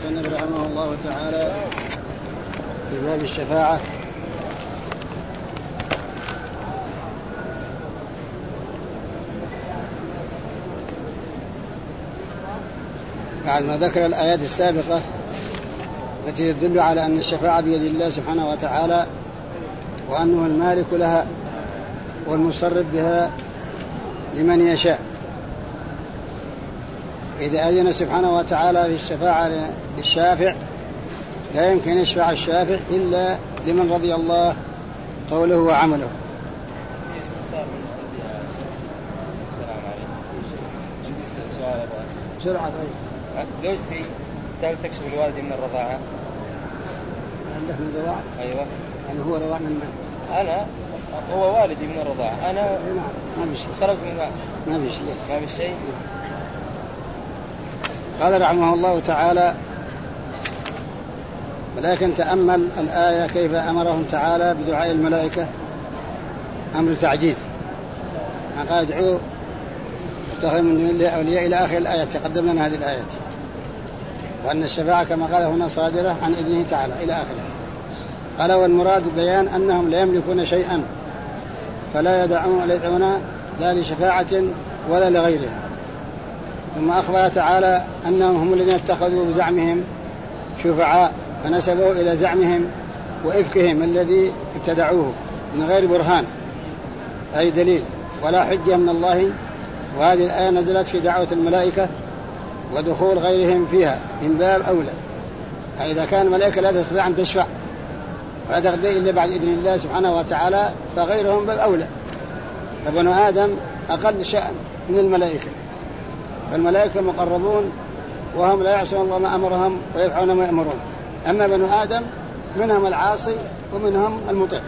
المصنف رحمه الله تعالى في باب الشفاعة. بعد ما ذكر الآيات السابقة التي تدل على أن الشفاعة بيد الله سبحانه وتعالى وأنه المالك لها والمصرف بها لمن يشاء، إذا أذن سبحانه وتعالى في الشفاعة للشافع لا يمكن يشفع الشافع إلا لمن رضي الله قوله وعمله. السلام عليكم. عندي سؤال بسرعة. زوجتي تكشف الوالد من الرضاعة. عندك من الرضاعة؟ أيوة. يعني هو رضاع من من؟ أنا هو والدي من الرضاعة. أنا ما بشيء. صرفت من المال. ما بشيء. ما بشيء. قال رحمه الله تعالى: ولكن تأمل الآية كيف أمرهم تعالى بدعاء الملائكة أمر تعجيز. قال ادعوا اتخذوا من دون الله أولياء إلى آخر الآية. تقدم لنا هذه الآيات، وأن الشفاعة كما قال هنا صادرة عن إذنه تعالى إلى آخره. قال: والمراد بيان أنهم لا يملكون شيئا فلا يدعون لا لشفاعة ولا لغيرها. ثم أخبر تعالى أنهم هم الذين اتخذوا بزعمهم شفعاء فنسبوا إلى زعمهم وإفكهم الذي ابتدعوه من غير برهان أي دليل ولا حجة من الله. وهذه الآية نزلت في دعوة الملائكة ودخول غيرهم فيها من باب أولى. إذا كان الملائكة لا تستطيع أن تشفع ولا تقضي إلا بعد إذن الله سبحانه وتعالى فغيرهم باب أولى. فبنو آدم أقل شأن من الملائكة، فالملائكة مقربون وهم لا يعصون الله ما أمرهم ويفعلون ما يأمرون. أما بنو آدم منهم العاصي ومنهم المطيع.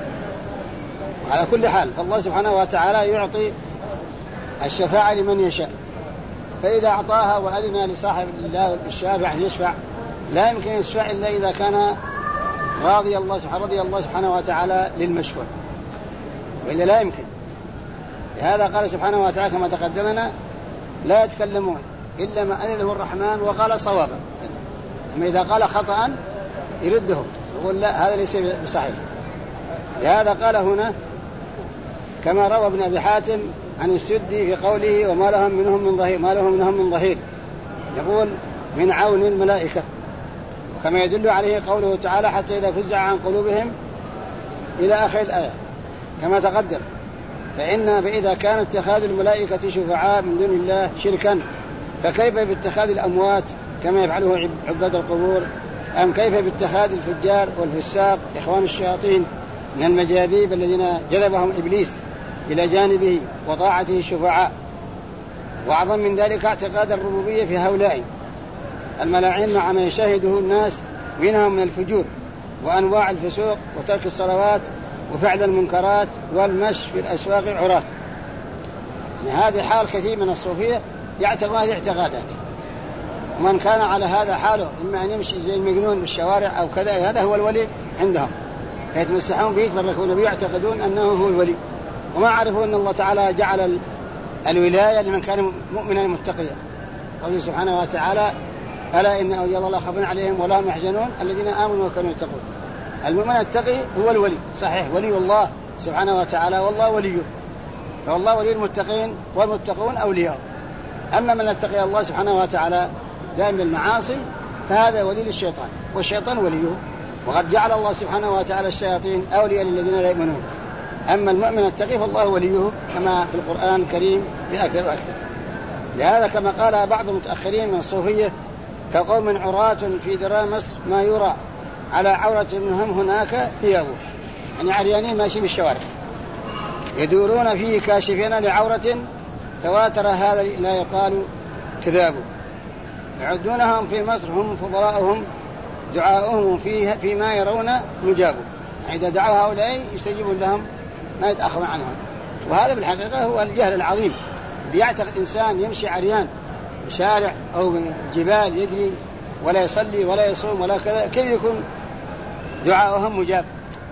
على كل حال فالله سبحانه وتعالى يعطي الشفاعة لمن يشاء، فإذا أعطاها وأذن لصاحب الله الشافع يشفع لا يمكن يشفع إلا إذا كان رضي الله سبحانه وتعالى للمشفوع، وإلا لا يمكن. لهذا قال سبحانه وتعالى كما تقدمنا: لا يتكلمون إلا ما أذن له الرحمن وقال صوابا. أما إذا قال خطأ يرده يقول لا هذا ليس بصحيح. لهذا قال هنا كما روى ابن أبي حاتم عن السدي في قوله: وما لهم منهم من ظهير، يقول من عون الملائكة. وكما يدل عليه قوله تعالى: حتى إذا فزع عن قلوبهم إلى آخر الآية كما تقدم. فإذا كان اتخاذ الملائكة شفعاء من دون الله شركا فكيف باتخاذ الأموات كما يفعله عباد القبور؟ أم كيف باتخاذ الفجار والفساق إخوان الشياطين من المجاذيب الذين جذبهم إبليس إلى جانبه وطاعته شفعاء؟ وأعظم من ذلك اعتقاد الربوبية في هؤلاء الملاعين مع ما يشاهده الناس منهم من الفجور وأنواع الفسوق وترك الصلوات وفعل المنكرات والمشي في الأسواق عراة. هذه حال كثير من الصوفية يعتقد هذه اعتقادات. ومن كان على هذا حاله إما أن يمشي زي المجنون بالشوارع أو كذا هذا هو الولي عندهم، يتمسحون به يتبركون به يعتقدون أنه هو الولي، وما عرفوا أن الله تعالى جعل الولاية لمن كان مؤمنا متقيا. قوله سبحانه وتعالى: ألا إن أولياء الله لا خوف عليهم ولا هم يحزنون الذين آمنوا وكانوا يتقون. المؤمن التقي هو الولي، صحيح ولي الله سبحانه وتعالى والله وليه، فالله ولي المتقين والمتقون أولياء. أما من اتقي الله سبحانه وتعالى دائم بالمعاصي فهذا ولي للشيطان والشيطان وليه. وقد جعل الله سبحانه وتعالى الشياطين أولياء للذين لا يؤمنون. أما المؤمن التقي فالله وليه كما في القرآن الكريم بأكثر وأكثر. لهذا كما قال بعض المتأخرين من الصوفية: كقوم عراة في دراء مصر ما يرى على عورة منهم هناك ثيابه، يعني عريانين ماشي بالشوارع يدورون فيه كاشفين لعورة تواتر هذا لا يقال كذاب. يعدونهم في مصر هم فضلاؤهم دعاؤهم فيما يرون مجاب، إذا دعوا هؤلاء يستجيبون لهم ما يتأخرون عنهم. وهذا بالحقيقة هو الجهل العظيم. يعتقد إنسان يمشي عريان بشارع أو جبال يجري ولا يصلي ولا يصوم ولا كذا، كيف يكون دعاؤهم مجاب؟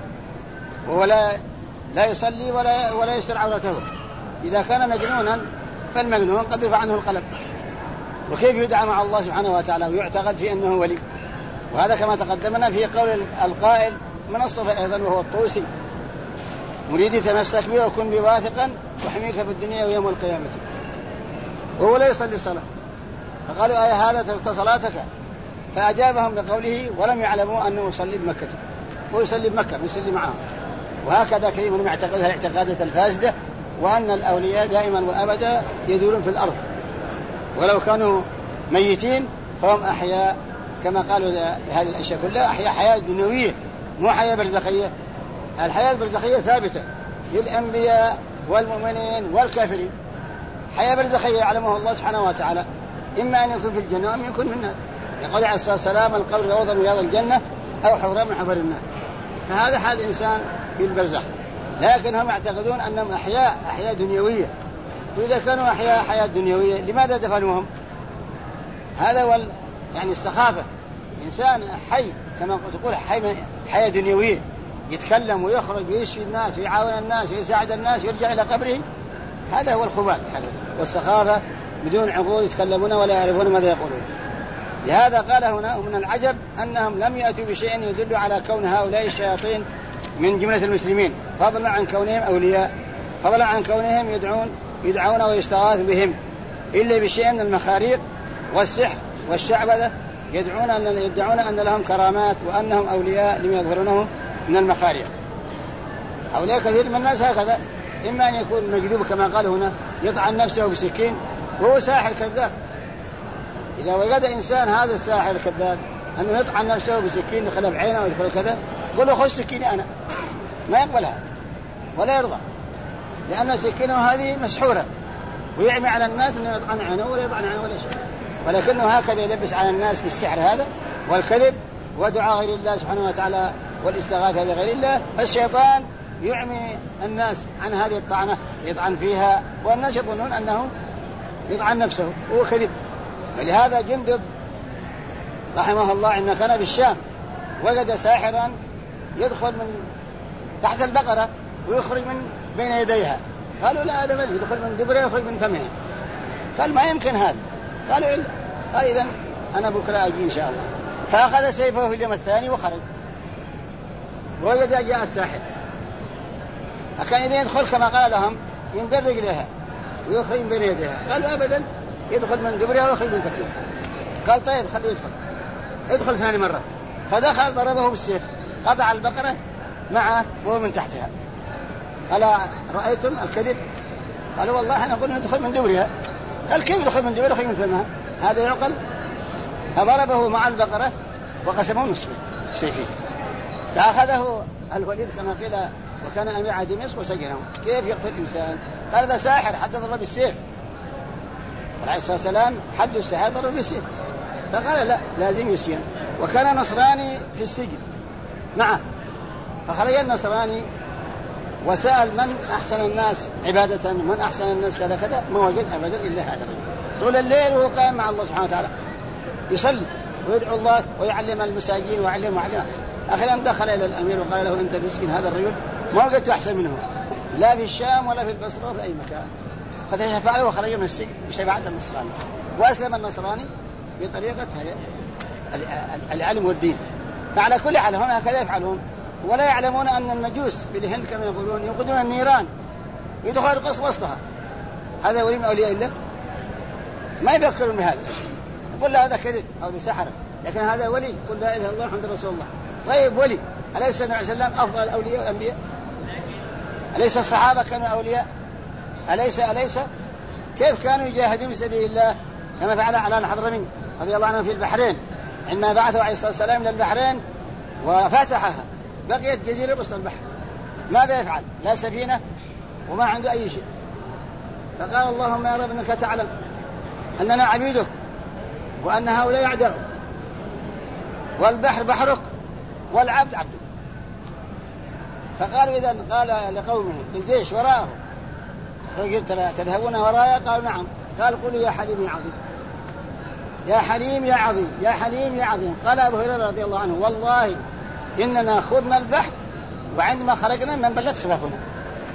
ولا يصلي ولا يستر عورته. إذا كان مجنونا فالمجنون قد رفع عنه القلم، وكيف يدعى مع الله سبحانه وتعالى ويعتقد في أنه ولي. وهذا كما تقدمنا في قول القائل من الصفة أيضا وهو الطوسي: مريدي تمسك بي وكن بي واثقا وحميك في الدنيا ويوم القيامة. وهو لا يصلي الصلاة، فقالوا أي هذا تركت صلاتك؟ فأجابهم بقوله: ولم يعلموا أنه يصلي بمكة، هو يصلي بمكة يصلي معهم. وهكذا كثير منهم يعتقدها الاعتقادات الفاسدة، وأن الأولياء دائما وأبدا يدورون في الأرض، ولو كانوا ميتين فهم أحياء، كما قالوا هذه الأشياء كلها أحياء حياة دنيوية مو حياة برزخية. الحياة البرزخية ثابتة للأنبياء والمؤمنين والكافرين، حياة برزخية يعلمها الله سبحانه وتعالى، إما أن يكون في الجنة أم يكون في النار. يقول عليه الصلاة والسلام: القبر روضة من رياض الجنة أو حفرة من حفر النار. فهذا حال الإنسان في البرزخ، لكن هم يعتقدون أنهم أحياء دنيوية. وإذا كانوا حياة دنيوية لماذا دفنوهم؟ هذا هو يعني السخافة. إنسان حي كما تقول حياة دنيوية، يتكلم ويخرج ويشفي الناس ويعاون الناس ويساعد الناس ويرجع إلى قبره، هذا هو الخبال والسخافة، بدون عقول يتكلمون ولا يعرفون ماذا يقولون. لهذا قال هنا: ومن العجب أنهم لم يأتوا بشيء يدل على كون هؤلاء الشياطين من جملة المسلمين، فضلا عن كونهم أولياء، فضلا عن كونهم يدعون ويستغاث بهم، إلا بشيء من المخاريق والسحر والشعوذة، يدعون أن لهم كرامات وأنهم أولياء لم يظهرونه من المخاريق. هؤلاء كثير من الناس هكذا، إما أن يكون مجذوب كما قال هنا يطعن نفسه بسكين وهو ساحر كذاب. إذا وجد إنسان هذا الساحر الكذاب أنه يطعن نفسه بسكين يدخل بعينه ويدخل كذا، قل له: خذ سكيني أنا، ما يقبلها ولا يرضى، لأن سكينه هذه مسحورة ويعمي على الناس أنه يطعن عنه ولا يطعن عنه ولا شيء، ولكنه هكذا يلبس على الناس بالسحر هذا والكذب ودعاء غير الله سبحانه وتعالى والاستغاثة بغير الله. فالشيطان يعمي الناس عن هذه الطعنة يطعن فيها، والناس يظنون أنه يطعن نفسه وهو كذب. ولهذا جندب رحمه الله عندما كان بالشام وجد ساحرا يدخل من تحت البقرة ويخرج من بين يديها، قالوا: لا، هذا يدخل من دبره ويخرج من فمها. قال: ما يمكن هذا. قالوا: إلا. قال: إذن أنا بكرة أجي إن شاء الله. فأخذ سيفه في اليوم الثاني وخرج، ووجد جاء الساحر، فكان إذا يدخل كما قال لهم ينبر رجلها ويخرج من بين يديها. قالوا: أبدا، يدخل من دبرها ويخرج من فمها. قال: طيب خليه يدخل ثاني مرة. فدخل ضربه بالسيف، قطع البقرة معه وهو من تحتها. ألا رأيتم الكذب؟ قالوا: والله احنا قلنا ندخل من دبرها. قال: كيف يدخل من دبرها ويخرج من فمها؟ هذا يعقل؟ فضربه مع البقرة وقسمه نصفين سيفين. فأخذه الوليد كما قيل وكان أمير على دمشق وسجنه. كيف يقتل إنسان؟ قال: هذا ساحر حد ضرب بالسيف، عليه الصلاة والسلام حد الساحر ضرب بالسيف. فقال: لا، لازم يسجن. وكان نصراني في السجن معه، فخرج النصراني وسأل من أحسن الناس عبادة، من أحسن الناس كذا كذا، ما وجد أبدا إلا هذا الرجل طول الليل وهو قائم مع الله سبحانه وتعالى يصلي ويدعو الله ويعلم المساجين ويعلم. أخيرا دخل إلى الأمير وقال له: أنت تسكن هذا الرجل، ما وجدت أحسن منه لا في الشام ولا في البصرة ولا في أي مكان. فتشفع وخرج من السجن بشفاعة النصراني، وأسلم النصراني بطريقة العلم والدين. فعلى كل حال هم هكذا يفعلون، ولا يعلمون أن المجوس بالهند كما يقولون يوقدون النيران يدخل القص وسطها. هذا ولي من أولياء الله؟ ما يفكرون بهذا. يقول: لا، هذا كذب، هذا سحر، لكن هذا ولي. يقول: لا إله إلا الله محمد رسول الله. طيب ولي، أليس النبي صلى الله عليه وسلم أفضل الأولياء والأنبياء؟ أليس الصحابة كانوا أولياء؟ أليس كيف كانوا يجاهدون في سبيل الله كما فعل على الحضرمي رضي الله عنه في البحرين، عندما بعثوا عليه الصلاة والسلام إلى البحرين وفتحها بقيت جزيرة وسط البحر، ماذا يفعل؟ لا سفينة وما عنده أي شيء. فقال: اللهم يا رب إنك تعلم أننا عبيدك وأن هؤلاء أعداؤك، والبحر بحرك والعبد عبدك. فقالوا: إذن قال لقومه بالجيش وراءه: تذهبون وراء؟ قالوا: نعم. قال: قولوا: يا حليم يا عظيم، يا حليم يا عظيم، يا حليم يا عظيم. قال أبو هريرة رضي الله عنه: والله إننا خضنا البحر وعندما خرجنا من بلت خفافنا.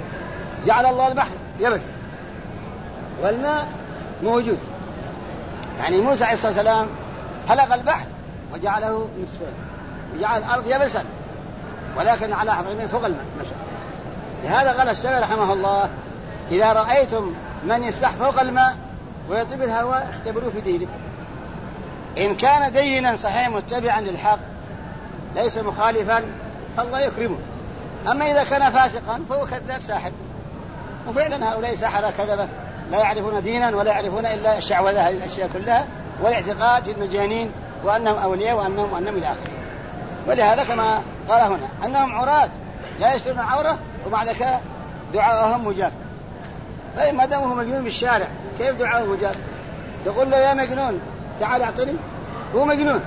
جعل الله البحر يبس والماء موجود، يعني موسى عليه الصلاة والسلام حلق البحر وجعله نصفين وجعل الأرض يبسا ولكن على حضرمين فوق الماء مشى. لهذا قال الشافعي رحمه الله إذا رأيتم من يسبح فوق الماء ويطيب الهواء اعتبروه في دينه. إن كان دينا صحيح متبعا للحق ليس مخالفا فالله يكرمه، أما إذا كان فاسقا فهو كذاب ساحر. وفعلا هؤلاء سحرة كذبة لا يعرفون دينا ولا يعرفون إلا الشعوذة هذه الأشياء كلها والاعتقاد في المجانين وأنهم أولياء وأنهم إلى آخره. ولهذا كما قال هنا أنهم عراة لا يسترون عورة ومع ذلك دعاءهم مجاب. طيب ما دامه مجنون بالشارع كيف دعاءه مجاب؟ تقول له يا مجنون تعال اعطني، هو مجنون.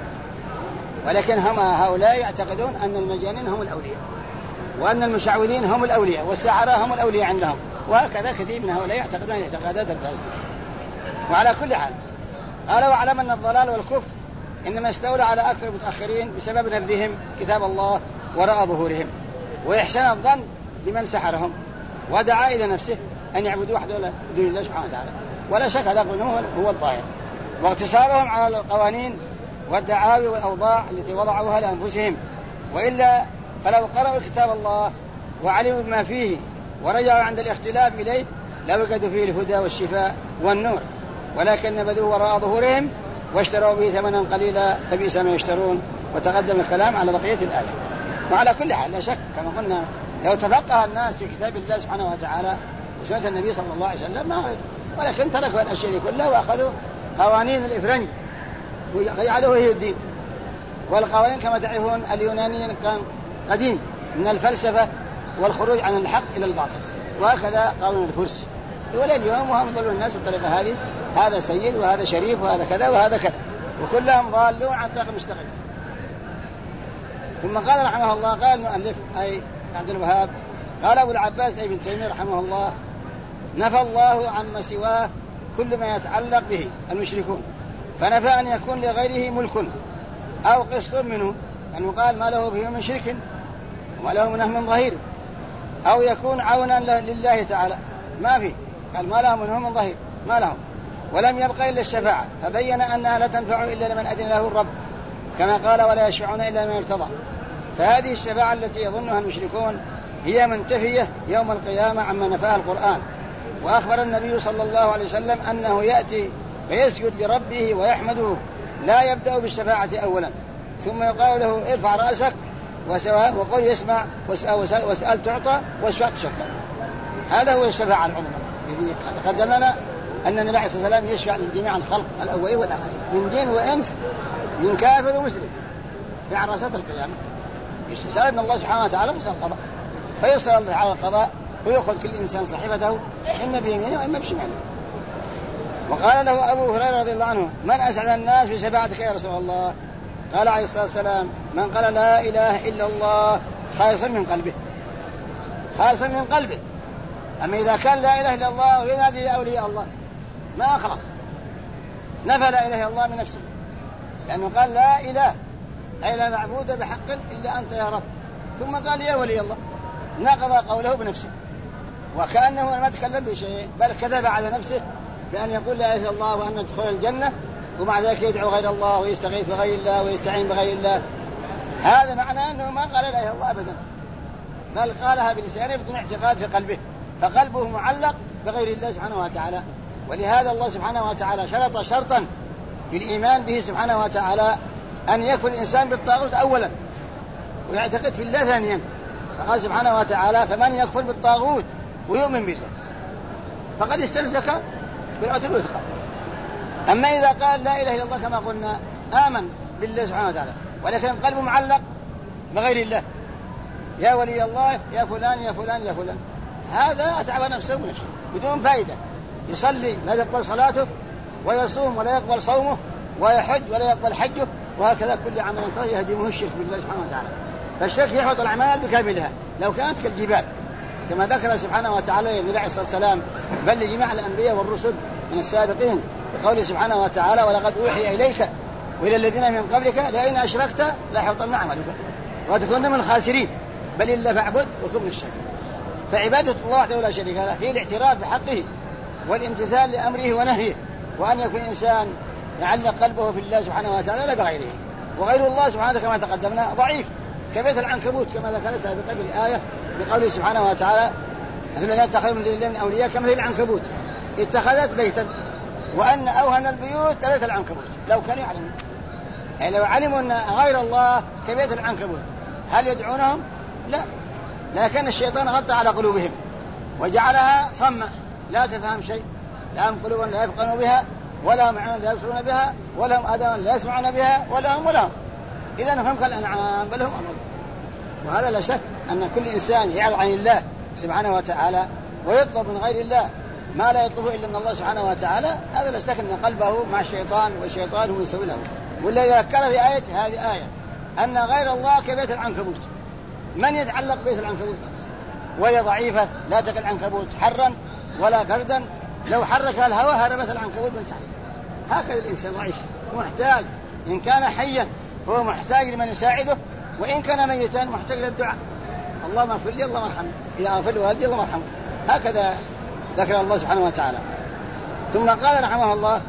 ولكن هم هؤلاء يعتقدون أن المجانين هم الأولياء وأن المشعوذين هم الأولياء والسحرة هم الأولياء عندهم، وهكذا كثير من هؤلاء يعتقدون الاعتقادات الفاسدة. وعلى كل حال قال واعلم أن الضلال والكفر إنما استولى على أكثر المتأخرين بسبب نبذهم كتاب الله وراء ظهورهم وإحسان الظن بمن سحرهم ودعا إلى نفسه أن يعبدوا وحده دون الله سبحانه وتعالى. ولا شك هذا هو الظاهر، واقتصارهم على القوانين والدعاوي والأوضاع التي وضعوها لأنفسهم. وإلا فلو قرأوا كتاب الله وعلموا بما فيه ورجعوا عند الاختلاف إليه لوجدوا فيه الهدى والشفاء والنور، ولكن نبذوه وراء ظهورهم واشتروا به ثمنا قليلا فبئس ما يشترون. وتقدم الكلام على بقية الآية. وعلى كل حال لا شك كما قلنا لو تفقه الناس في كتاب الله سبحانه وتعالى وسنة النبي صلى الله عليه وسلم ما، ولكن تركوا الأشياء كلها وأخذوا قوانين الإفرنج وجعلوه هي الدين. والقوانين كما تعرفون اليونانيين كان قديم من الفلسفة والخروج عن الحق إلى الباطل، وهكذا قانون الفرس. ولليوم وهم يضلون الناس بالطريقة هذه، هذا سيد وهذا شريف وهذا كذا وهذا كذا، وكلهم ضالون عن طريق مستقيم. ثم قال رحمه الله قال المؤلف أي عبد الوهاب قال أبو العباس أي ابن تيمية رحمه الله نفى الله عما سواه كل ما يتعلق به المشركون، فنفى أن يكون لغيره ملك أو قسط منه، أنه قال ما له فيه من شرك وما له منه من ظهير، أو يكون عونا لله تعالى ما فيه، قال ما له منه من ظهير ما له. ولم يبقى إلا الشفاعة فبين أنها لا تنفع إلا لمن أذن له الرب كما قال ولا يشفعون إلا من ارتضى. فهذه الشفاعة التي يظنها المشركون هي منتفية يوم القيامة عما نفاها القرآن. وأخبر النبي صلى الله عليه وسلم أنه يأتي فيسجد لربه ويحمده لا يبدأ بالشفاعة أولا، ثم يقال له ارفع رأسك وقل يسمع واسأل تعطى واشفع تشفع. هذا هو الشفاعة العظمى الذي قدم لنا أن النبي صلى الله عليه وسلم يشفع لجميع الخلق الأولين والآخرين من جن وإنس من كافر ومسلم في عرصات القيامة. يستسأل من الله سبحانه وتعالى فيصل القضاء، فيصل الله على القضاء ويأخذ كل إنسان صحيفته إما بيمينه وإما بشماله. وقال له أبو هريرة رضي الله عنه من أسعد الناس بشفاعتك يا رسول الله؟ قال عليه الصلاة والسلام من قال لا إله إلا الله خالصا من قلبه، خالصا من قلبه. أما إذا كان لا إله إلا الله وينادي أولياء الله ما خلاص نفى لا إله إلا الله من نفسه، لأنه قال لا إله أي لا معبود بحق إلا أنت يا رب، ثم قال يا ولي الله نقض قوله بنفسه، وكأنه ما تكلم بشيء بل كذب على نفسه بأن يقول لا إله إلا الله وأن يدخل الجنة ومع ذلك يدعو غير الله ويستغيث بغير الله ويستعين بغير الله. هذا معناه أنه ما قال لا إله إلا الله أبدا، بل قالها بلسانه بدون اعتقاد في قلبه، فقلبه معلق بغير الله سبحانه وتعالى. ولهذا الله سبحانه وتعالى شرط شرطا بالإيمان به سبحانه وتعالى أن يكفر الإنسان بالطاغوت أولا ويعتقد في الله ثانيا. فقال سبحانه وتعالى فمن يكفر بالطاغوت ويؤمن بالله فقد استمسك بالعروة الوثقى. أما إذا قال لا إله إلا الله كما قلنا آمن بالله سبحانه وتعالى ولكن قلبه معلق بغير الله يا ولي الله يا فلان يا فلان يا فلان، هذا أتعب نفسه ونفسه بدون فائدة. يصلي لا يقبل صلاته ويصوم ولا يقبل صومه ويحج ولا يقبل حجه، وهكذا كل عمل صالح يهدمه الشرك بالله سبحانه وتعالى. فالشرك يحبط الأعمال بكاملها لو كانت كالجبال كما ذكر سبحانه وتعالى النبي عليه الصلاة والسلام بل لجميع الأنبياء والرسل من السابقين بقوله سبحانه وتعالى ولقد أوحي إليك وإلى الذين من قبلك لئن أشركت ليحبطن عملك وتكون من الخاسرين بل إلا فاعبد وكن من الشاكرين. فعبادة الله وحده لا شريك له هي الاعتراف بحقه والامتثال لأمره ونهيه، وأن يكون إنسان يعلق قلبه في الله سبحانه وتعالى لا بغيره. وغير الله سبحانه كما تقدمنا ضعيف كبيت العنكبوت كما ذكر سابقا في الآية بقوله سبحانه وتعالى مثل الذين اتخذوا من دون الله من أولياء كمثل العنكبوت اتخذت بيتا وأن أوهن البيوت لبيت العنكبوت لو كانوا يعلمون. يعني لو علموا أن غير الله كبيت العنكبوت هل يدعونهم؟ لا، لكن الشيطان غطى على قلوبهم وجعلها صمة لا تفهم شيء، لا هم قلوب لا يفقهون بها ولا هم عيون لا يبصرون بها ولا هم آذان لا يسمعون بها ولا هم إذن هم كالأنعام بل هم أضل. وهذا لا شك أن كل إنسان يعرض عن الله سبحانه وتعالى ويطلب من غير الله ما لا يطلبه إلا من الله سبحانه وتعالى، هذا لا شك أن قلبه مع الشيطان والشيطان هو يستوي له. والذي ذكر في هذه آية أن غير الله كبيت العنكبوت. من يتعلق بيت العنكبوت وهي ضعيفة لا تقل العنكبوت حرا ولا بردا، لو حركها الهواء هربت العنكبوت من تحت. هكذا الإنسان ضعيف محتاج، إن كان حيا هو محتاج لمن يساعده، وإن كان ميتا محتاج للدعاء اللهم اغفر لي اللهم ارحمني إذا أغفر لي والدي اللهم ارحمه. هكذا ذكر الله سبحانه وتعالى. ثم قال رحمه الله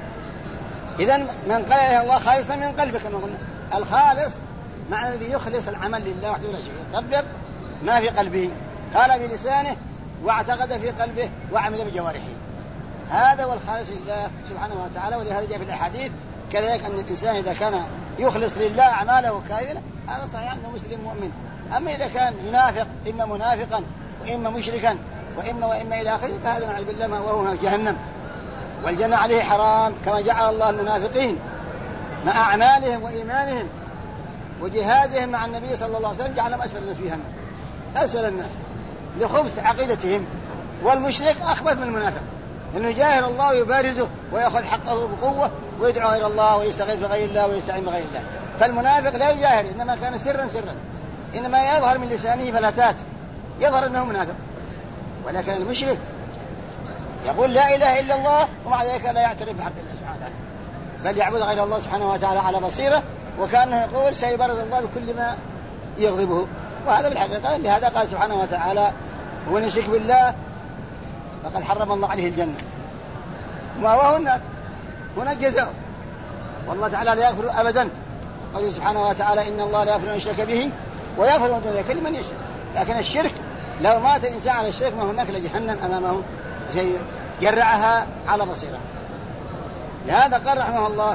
إذن من قال إليه الله خالصا من قلبك كما قلنا. الخالص معنى الذي يخلص العمل لله وحده لا شريك له، يطبق ما في قلبه، قال بلسانه واعتقد في قلبه وعمل بجوارحه، هذا هو الخالص لله سبحانه وتعالى. ولهذا جاء في الأحاديث كذلك أن الإنسان إذا كان يخلص لله أعماله كاملة هذا صحيح أنه مسلم مؤمن. أما إذا كان ينافق إما منافقا وإما مشركا وإما إلى آخره فهذا نعوذ بالله ما وهو جهنم، والجنة عليه حرام كما جعل الله المنافقين مع أعمالهم وإيمانهم وجهادهم مع النبي صلى الله عليه وسلم جعلهم أسفل الناس فيها، أسفل الناس لخبث عقيدتهم. والمشرك أخبث من المنافق لأنه يجاهر الله ويبارزه ويأخذ حقه بقوة ويدعو غير الله ويستغيث بغير الله ويستعين بغير الله. فالمنافق لا يجاهر، إنما كان سرا إنما يظهر من لسانه فلتات يظهر أنه منافق. ولكن المشرك يقول لا إله إلا الله ومع ذلك لا يعترف بحق الله سبحانه وتعالى بل يعبد غير الله سبحانه وتعالى على بصيرة، وكأنه يقول سيبرز الله بكل ما يغضبه. وهذا بالحقيقة لهذا قال سبحانه وتعالى ومن يشرك بالله فقد حرم الله عليه الجنة ومأواه النار هنا الجزاء، والله تعالى لا يغفر أبدا. قوله سبحانه وتعالى إن الله لا يغفر أن يشرك به ويغفر ما دون ذلك لمن يشاء. لكن الشرك لو مات الإنسان على الشرك ما هناك لجهنم أمامه زي يرعها على بصيرة. لهذا قال رحمه الله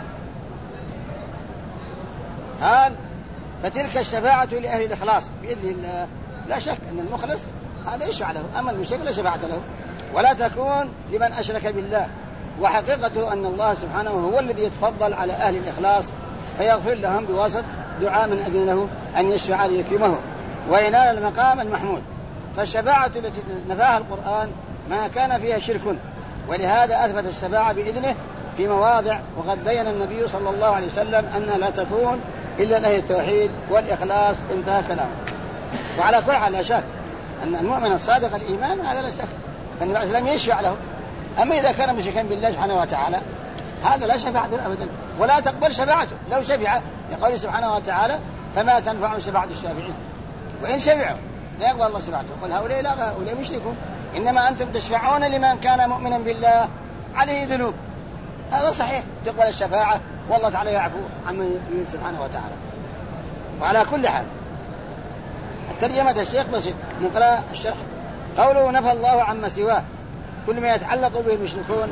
قال فتلك الشفاعة لأهل الإخلاص بإذن الله. لا شك أن المخلص هذا يشفع له، أما المشرك لا شفاعة له، ولا تكون لمن أشرك بالله. وحقيقته أن الله سبحانه هو الذي يتفضل على أهل الإخلاص فيغفر لهم بواسطة دعاء من أذن له أن يشفع ليكرمه وينال المقام المحمود. فالشفاعة التي نفاها القرآن ما كان فيها شرك، ولهذا أثبت الشفاعة بإذنه في مواضع، وقد بين النبي صلى الله عليه وسلم أنها لا تكون إلا لأهل التوحيد والإخلاص، انتهى كلامه. وعلى كل حال لا شك أن المؤمن الصادق الإيمان هذا لا شك أن الإسلام يشفع له. أما إذا كان مشركا بالله سبحانه وتعالى هذا لا شفاعة أبدا ولا تقبل شفاعته لو شفع، لقوله سبحانه وتعالى فما تنفع شفاعة الشافعين، وإن شفعوا لا يقبل الله شفاعته. قل هؤلاء لا هؤلاء مشركون، إنما أنتم تشفعون لمن كان مؤمنا بالله عليه ذنوب، هذا صحيح تقبل الشفاعة والله تعالى يعفو عمن يريد سبحانه وتعالى. وعلى كل حال الترجمة الشيخ بسيط نقرأ الشرح. قوله نفى الله عما سواه كل ما يتعلق به المشركون،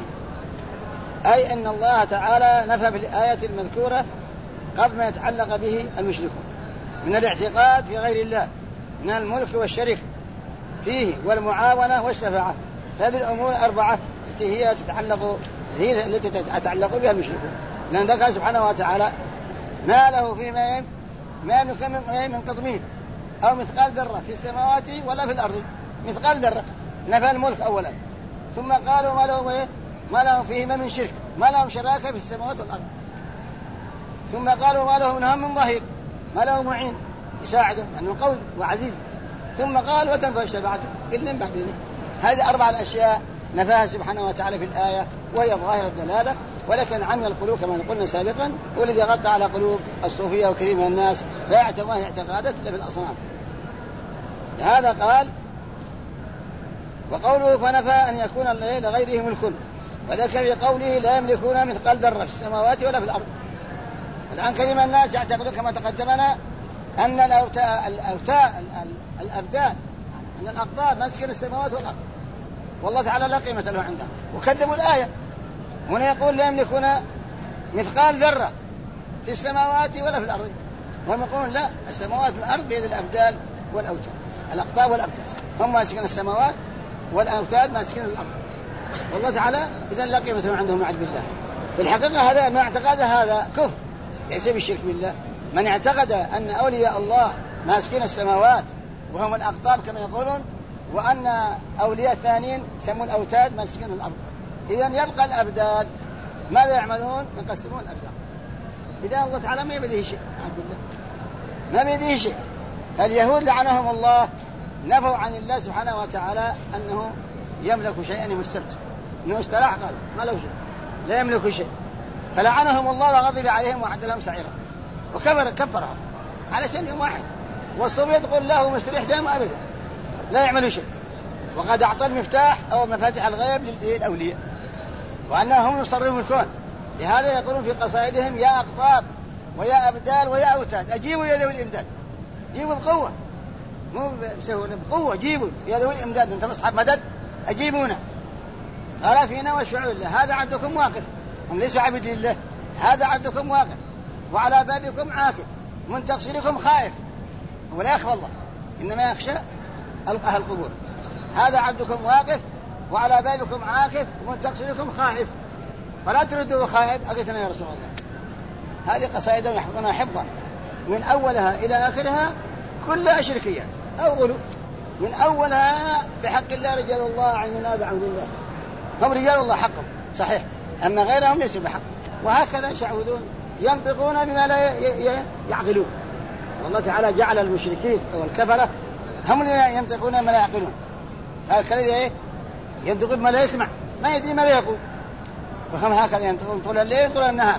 أي أن الله تعالى نفى في الآية المذكورة قبل ما يتعلق به المشركون من الاعتقاد في غير الله من الملك والشرك فيه والمعاونة والشفاعة. هذه الأمور الأربعة التي هي التي تتعلق بها المشركون، لأن ذكر سبحانه وتعالى ما له فيما من قطمين أو مثقال ذرة في السماوات ولا في الأرض، مثقال ذرة نفى الملك أولا، ثم قالوا ما له فيهما من شرك، ما لهم شراكة في السماوات والأرض، ثم قالوا ما له منهم من ظهير، ما له معين يساعده أنه قوي وعزيز، ثم قال وتنفع الشفاعة إلا من بعد ذلك. هذه أربع الأشياء نفاها سبحانه وتعالى في الآية وهي ظاهرة الدلالة، ولكن عمي القلوب كما قلنا سابقا والذي غطى على قلوب الصوفية وكثير من الناس لا يعتقدون اعتقادات إلا في الأصنام. لهذا قال وقوله فنفى أن يكون لغيره ملك وذلك بقوله لا يملكون مثقال ذرة في السماوات ولا في الأرض. الآن كثير من الناس يعتقدون كما تقدمنا أن الأبدان أن الأقطاب مسكن السماوات والأرض، والله تعالى لا قيمة له عندهم، وكذبوا الآية. هنا يقول لا يملكون مثقال ذرة في السماوات ولا في الأرض، وهم يقولون لا، السماوات والأرض بيد الأبدال والأوتاد، الأقطاب والأبدال هم ماسكين السماوات والأوتاد ماسكين الأرض، والله تعالى إذن لا قيمة له عندهم عند بالله. في الحقيقة هذا ما اعتقد هذا كفر ليس بالشرك بالله. من اعتقد أن أولياء الله ماسكين السماوات وهم الأقطاب كما يقولون، وأن أولياء الثانيين يسمون الأوتاد ماسكين الأرض، إذن يبقى الأبدال ماذا يعملون؟ يقسمون الأرزاق. إذا الله تعالى ما يبديه شيء، ما بيديه شيء. اليهود لعنهم الله نفوا عن الله سبحانه وتعالى أنه يملك شيئا يوم السبت، إنه استراح، قالوا ما له شيء، لا يملك شيء، فلعنهم الله وغضب عليهم وعد لهم سعيرا وكفرهم علشان يوم واحد. والصوفية تقول له مستريح دائم أبدا لا يعمل شيء، وقد أعطى المفتاح أو مفاتيح الغيب للأولياء وأنهم يصرفون الكون. لهذا يقولون في قصائدهم يا أقطاب ويا أبدال ويا أوتاد أجيبوا يا ذوي الإمداد، جيبوا بقوة مو بسهولة، بقوة جيبوا يا ذوي الإمداد، أنتم أصحاب مدد أجيبونا. قال فينا واشفعوا لله، هذا عبدكم واقف، هم ليسوا عبد لله، هذا عبدكم واقف وعلى بابكم عاكف من تقصيركم خائف، ولا يخفى الله إنما يخشى أهل القبور. هذا عبدكم واقف وعلى بابكم عاكف ومن تقصيركم خائف فلا تردوا خائف أغثنا يا رسول الله. هذه قصائدهم يحفظونها حفظا من أولها إلى آخرها كلها شركيات أو غلو، من أولها بحق الله رجال الله عيننا بعون الله، هم رجال الله حقهم صحيح، أما غيرهم ليسوا بحق. وهكذا يشعوذون ينطقون بما لا يعقلون. والله تعالى جعل المشركين والكفرة هم اللي ينطقون ما لا يعقلون. هكذا ينطقون بما لا يسمع، ما يدري ما لا يقول، وهم هكذا ينطقون طول الليل طول النهار،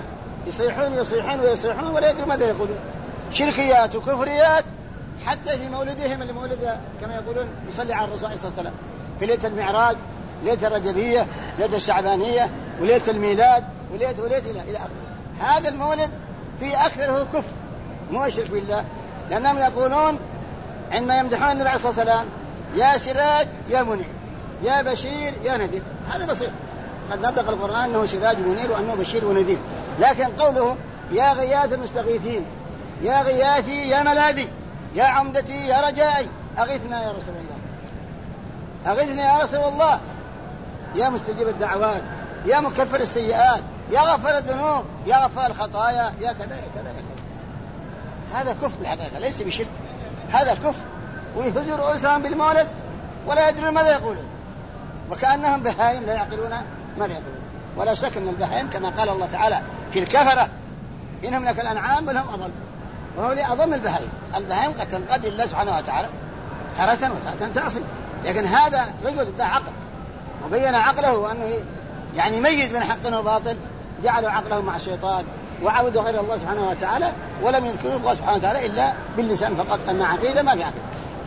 يصيحون ولا يدري ماذا يقولون. شركيات وكفريات حتى في مولدهم اللي مولد كما يقولون يصلي على الرسول صلى الله عليه وسلم في ليلة المعراج، ليلة الرجبية، ليلة الشعبانية، وليلة الميلاد، وليلة إلى آخره. هذا المولد في أكثره كفر مو شرك بالله، لأنهم يقولون عندما يمدحون النبي عليه الصلاة والسلام يا سراج يا منير يا بشير يا نذير، هذا بسيط، قد نطق القرآن أنه سراج منير وأنه بشير ونذير. لكن قوله يا غياث المستغيثين يا غياثي يا ملاذي يا عمدتي يا رجائي أغثنا يا رسول الله، أغثنا يا رسول الله، يا مستجيب الدعوات يا مكفر السيئات يا غفر الذنوب يا غفر الخطايا يا كذا يا كذا يا كذا. هذا كفر بالحقيقة ليس بشرك، هذا كفر. ويهزوا رؤوسهم بالمولد ولا يدرون ماذا يقولون، وكأنهم بهائم لا يعقلون ماذا يقولون. ولا شك أن البهائم كما قال الله تعالى في الكفرة إنهم لك الأنعام بل هم أضل، وهو لأضل البهائم. البهائم قد تنقاد لله سبحانه وتعالى تارة وتارة تعصي، لكن هذا رجل ادعى عقل وبين عقله أنه يعني يميز بين حق وباطل، جعلوا عقله مع الشيطان وعبدوا غير الله سبحانه وتعالى ولم يذكروا الله سبحانه وتعالى إلا باللسان فقط، أما عقيدة ما في عقيدة.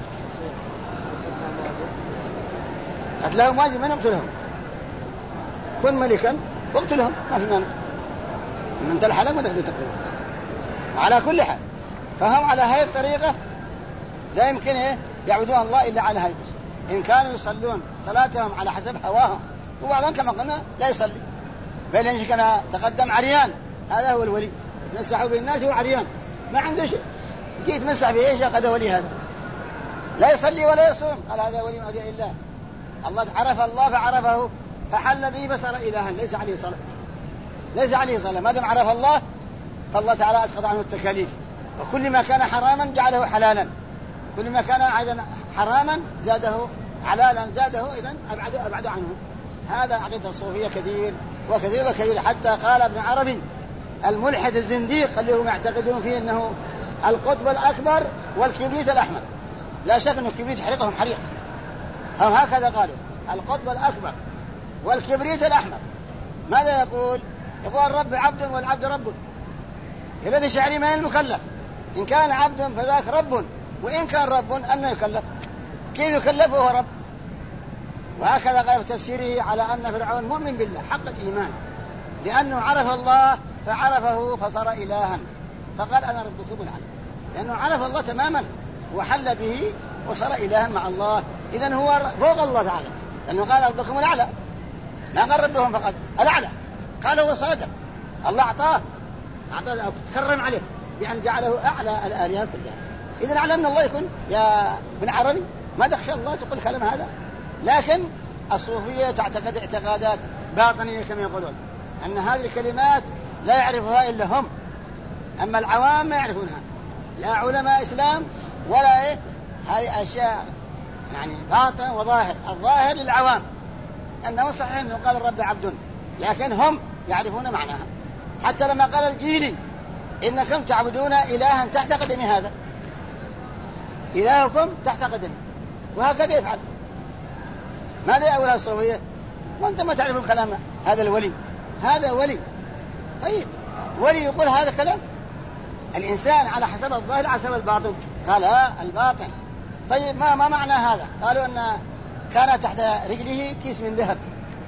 قتلهم واجب من يقتلهم، كن ملكا واقتلهم ما في مانع، من تلحلهم وتقدر تقتلهم. وعلى كل حال فهم على هذه الطريقة لا يمكن يعبدون الله إلا على هذه. إن كانوا يصلون صلاتهم على حسب هواهم، وبعضهم كما قلنا لا يصلي، بل كما تقدم عريان، هذا هو الولي يتمسح بالناس هو عريان ما عنده شيء، يجي يتمسح به ايش قد ولي هذا لا يصلي ولا يصوم، قال هذا ولي من أولياء الله. الله عرف الله فعرفه فحل به فصار إلها ليس عليه صلاة، ليس عليه صلاة. ما دام عرف الله فالله تعالى أسقط عنه التكاليف، وكل ما كان حراما جعله حلالا، كل ما كان حراما زاده حلالا زاده، إذن أبعد عنه. هذا عقيدة الصوفية كثير وكثير وكثير، حتى قال ابن عربي الملحد الزنديق اللي هم يعتقدون فيه أنه القطب الأكبر والكبريت الأحمر، لا شك أنه الكبريت يحرقهم حريق، هم هكذا قالوا القطب الأكبر والكبريت الأحمر. ماذا يقول؟ يقول الرب عبد والعبد رب، الذي شعري ما المكلف، إن كان عبد فذاك رب، وإن كان رب أن يكلف، كيف يكلف وهو رب؟ وهكذا قال في تفسيره على أن فرعون مؤمن بالله حق الإيمان، لأنه عرف الله فعرفه فصار إلها، فقال أنا ربكم الأعلى، لأنه عرف الله تماما وحل به وصار إلها مع الله. إذن هو فوق الله تعالى، لأنه قال ربكم الأعلى، ما قال ربهم فقط الأعلى، قال هو صادق، الله أعطاه تكرم عليه بأن جعله أعلى الآلهة كلها. إذن أعلى من الله يكون يا ابن عربي ما تخشى الله تقول كلام هذا. لكن الصوفية تعتقد اعتقادات باطنية كما يقولون، أن هذه الكلمات لا يعرفها إلا هم، أما العوام ما يعرفونها، لا علماء إسلام ولا إيه، هذه أشياء يعني باطن وظاهر. الظاهر للعوام أنه صحيح أنه قال الرب عبد، لكن هم يعرفون معناها. حتى لما قال الجيلي إنكم تعبدون إلها تحت قدمي، هذا إلهكم تحت قدمي، وهكذا يفعل. ماذا يقول الصوفية؟ وأنتم ما تعرفون كلام هذا الولي، هذا ولي. طيب ولي يقول هذا كلام؟ الإنسان على حسب الظاهر على حسب الباطن. قال الباطن. طيب ما معنى هذا؟ قالوا أن كان تحت رجله كيس من ذهب.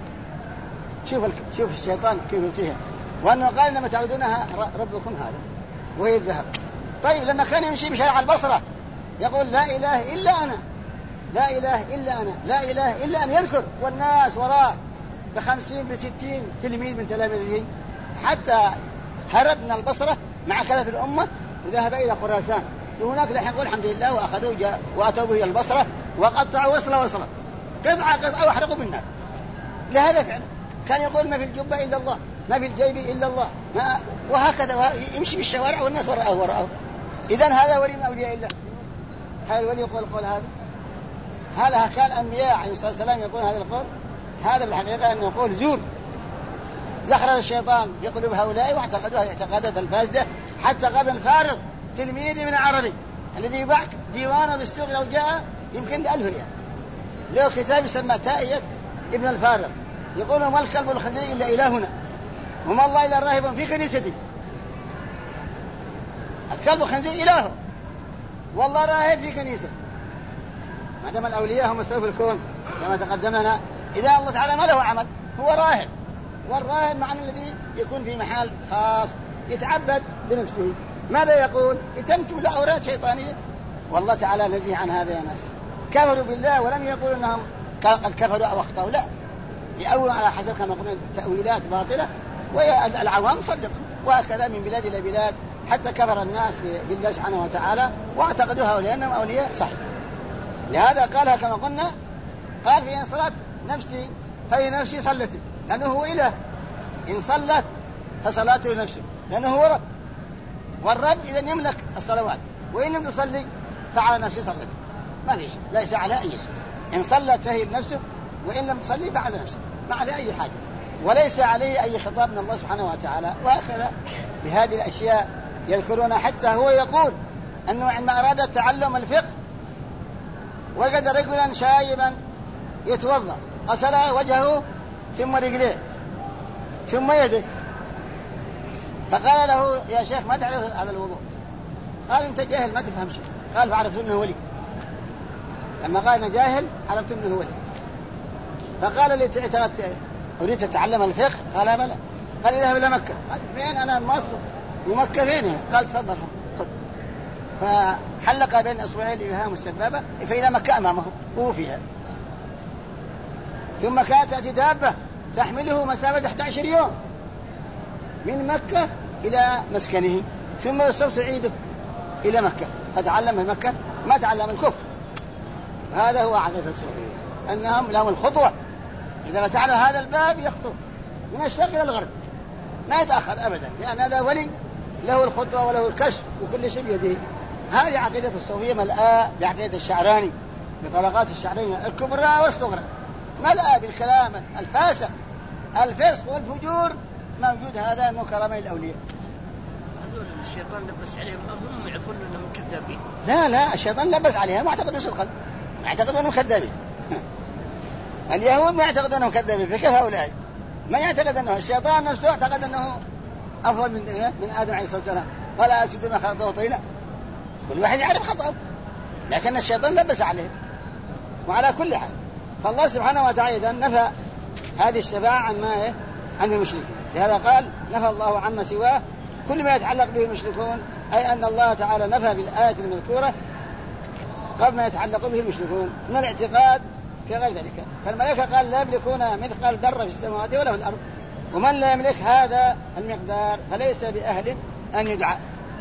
شوف الشيطان كيف ينتهي، وأنه قال إنما تعبدونها ربكم هذا وهي الذهب. طيب لما كان يمشي بشارع البصرة يقول لا إله إلا أنا، لا إله إلا أنا، لا إله إلا أن يذكر، والناس وراء 50 60 تلميذ من تلاميذه، حتى هرب من البصرة مع كلة الأمة وذهب إلى خراسان، وهناك لحين يقول الحمد لله وأخذوه وأتوا به إلى البصرة وقطعوا وصلة قطعة وأحرقوا بالنار. لهذا فعلا كان يقول ما في الجبة إلا الله، ما في الجيب إلا الله، وهكذا يمشي بالشوارع والناس وراءه. إذن هذا ولي من أولياء الله. هذا الولي يقول القول هذا؟ هل كان الأنبياء عليه الصلاة والسلام يقول هذا القول؟ هذا بالحقيقة أنه يقول زور، زخرف الشيطان في قلوب هؤلاء واعتقدوها اعتقادات الفاسدة. حتى قبل الفارض تلميذي من عربي الذي يباع ديوانه بالسوق لو جاء يمكن 1000 ريال، له كتاب يسمى تائية ابن الفارض، يقول ما الكلب والخنزير إلا إلهنا، وما الله إلا راهب في كنيستي. الكلب والخنزير إلهه، والله راهب في كنيسة. ما دام الأولياء هم مستوى في الكون كما تقدمنا، إذا الله تعالى ما له عمل هو راهب، والراهب معنى الذي يكون في محل خاص يتعبد بنفسه. ماذا يقول؟ يتمتم لأوراد شيطانية، والله تعالى نزيه عن هذا يا ناس. كفروا بالله ولم يقولوا أنهم قد كفروا أو أخطأوا، لا، يأولوا على حسب كما قلنا تأويلات باطلة، والعوام صدقوا. وهكذا من بلاد إلى بلاد حتى كفر الناس بالله سبحانه وتعالى واعتقدوا هؤلاء أنهم أولياء صحيح. لهذا قالها كما قلنا، قال في إن صلت نفسي فهي نفسي صلتي، لأنه هو إله، إن صلت فصلاته لنفسه لأنه هو رب، والرب إذن يملك الصلوات، وإن لم تصلي فعلى نفسه صلته، ما فيش ليس على أي شيء. إن صلت فهي لنفسه، وإن لم تصلي فعلى نفسه، ما عليه أي حاجة، وليس عليه أي خطاب من الله سبحانه وتعالى. وهكذا بهذه الأشياء يذكرون. حتى هو يقول أنه عندما أراد تعلم الفقه وجد رجلا شايبا يتوضأ، غسل وجهه ثم رجليه ثم يده، فقال له يا شيخ ما تعرف هذا الوضوء؟ قال أنت جاهل ما تفهم شيء. قال فعرفت أنه ولي. لما قال أنا جاهل عرفت أنه ولي. فقال لي أريد تتعلم الفقه؟ قال بلى. قال اذهب إلى مكة. قال فين؟ أنا مصر ومكة فين؟ قال تفضل خذ. فحلق بين أصبعين الإبهام والسبابة فإذا مكة أمامه وهو فيها. ثم كانت تأتي دابة تحمله مسافة 11 يوم من مكة إلى مسكنه، ثم الصوت تعيده إلى مكة، فتعلم من مكة ما تعلم الكفر. هذا هو عقيدة الصوفية، أنهم لهم الخطوة، إذا فتحنا هذا الباب يخطو من الشرق إلى الغرب ما يتأخر أبدا، لأن هذا ولي له الخطوة وله الكشف وكل شيء بيده. هذه عقيدة الصوفية ملآة بعقيدة الشعراني، بطبقات الشعرانية الكبرى والصغرى، ملأة بالكلام الفاسق الفسق والفجور موجود. هذا أنه كرامة الأولياء. هذول الشيطان لبس عليهم هم يعرفون أنهم كذابين؟ لا الشيطان لبس عليهم معتقد صدقا، معتقد أنهم كذابين. اليهود ما يعتقد أنهم كذابين، فكيف هؤلاء؟ من يعتقد أنه الشيطان نفسه اعتقد أنه أفضل من آدم عليه الصلاة والسلام، قال أسجد ما خلقته طينا. كل واحد يعرف خطأه، لكن الشيطان لبس عليهم. وعلى كل حال فالله سبحانه وتعالى إذا نفى هذه الشفاعة عن المشركين. لهذا قال نفى الله عما سواه كل ما يتعلق به المشركون، أي أن الله تعالى نفى بالآية المذكورة قبل ما يتعلق به المشركون من الاعتقاد في غير ذلك. فالملائكة قال لا يملكون مثقال ذرة في السماوات ولا في الأرض، ومن لا يملك هذا المقدار فليس بأهل أن يدعى.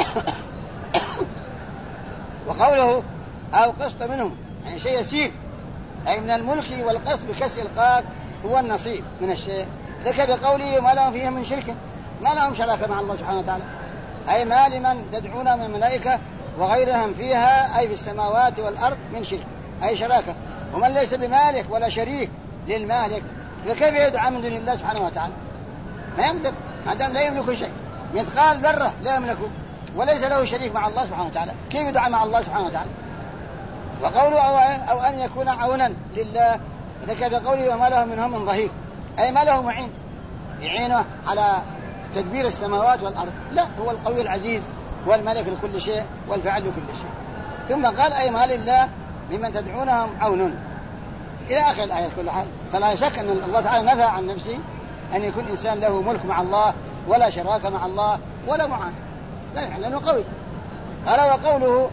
وقوله أو قسط منهم يعني شيء يسير، أي من الملك والقسط بكسر القاف هو النصيب من الشيء. ذكر بقوله ما لهم فيه من شرك، ما لهم شراكة مع الله سبحانه وتعالى، أي ما لمن تدعون من الملائكة وغيرهم فيها أي في السماوات والأرض من شرك، أي شراكة. ومن ليس بمالك ولا شريك للمالك فكيف يدعى من دون الله سبحانه وتعالى؟ ما يقدر، ما دام لا يملك شيء، مثقال ذرة لا يملكه وليس له شريك مع الله سبحانه وتعالى، كيف يدعى مع الله سبحانه وتعالى؟ وقوله أو أن يكون عونا لله، ذكر بقوله وما له منهم من ظهير، أي ما له معين يعينه على تدبير السماوات والأرض، لا، هو القوي العزيز والملك لكل شيء والفعل لكل شيء. ثم قال أي ما لله ممن تدعونهم عون إلى آخر الآية. كل حال فلا شك أن الله تعالى نفى عن نفسه أن يكون إنسان له ملك مع الله ولا شراكة مع الله ولا معان، لا يعني لأنه قوي. قال وقوله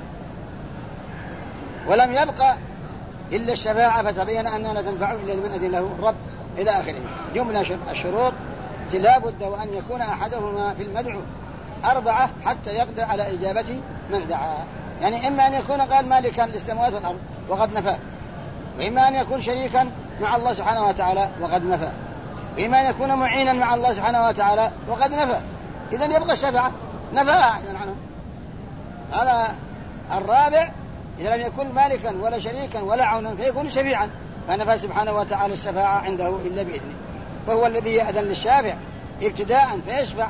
ولم يبقى إلا الشفاعة فتبين أنها لا تنفع إلا لمن أذن له الرب إلى آخره. جملة الشروط لا بد وأن يكون أحدهما في المدعو 4 حتى يقدر على إجابة من دعا. يعني إما أن يكون قال مالكا للسماوات والأرض وقد نفى، وإما أن يكون شريكا مع الله سبحانه وتعالى وقد نفى، وإما أن يكون معينا مع الله سبحانه وتعالى وقد نفى. إذن يبقى الشفاعة نفاها عنه. هذا الرابع إذا لم يكن مالكا ولا شريكا ولا عونا فيكون شفيعا، فنفى سبحانه وتعالى الشفاعة عنده إلا بإذنه، وهو الذي يأذن للشافع ابتداء فيشفع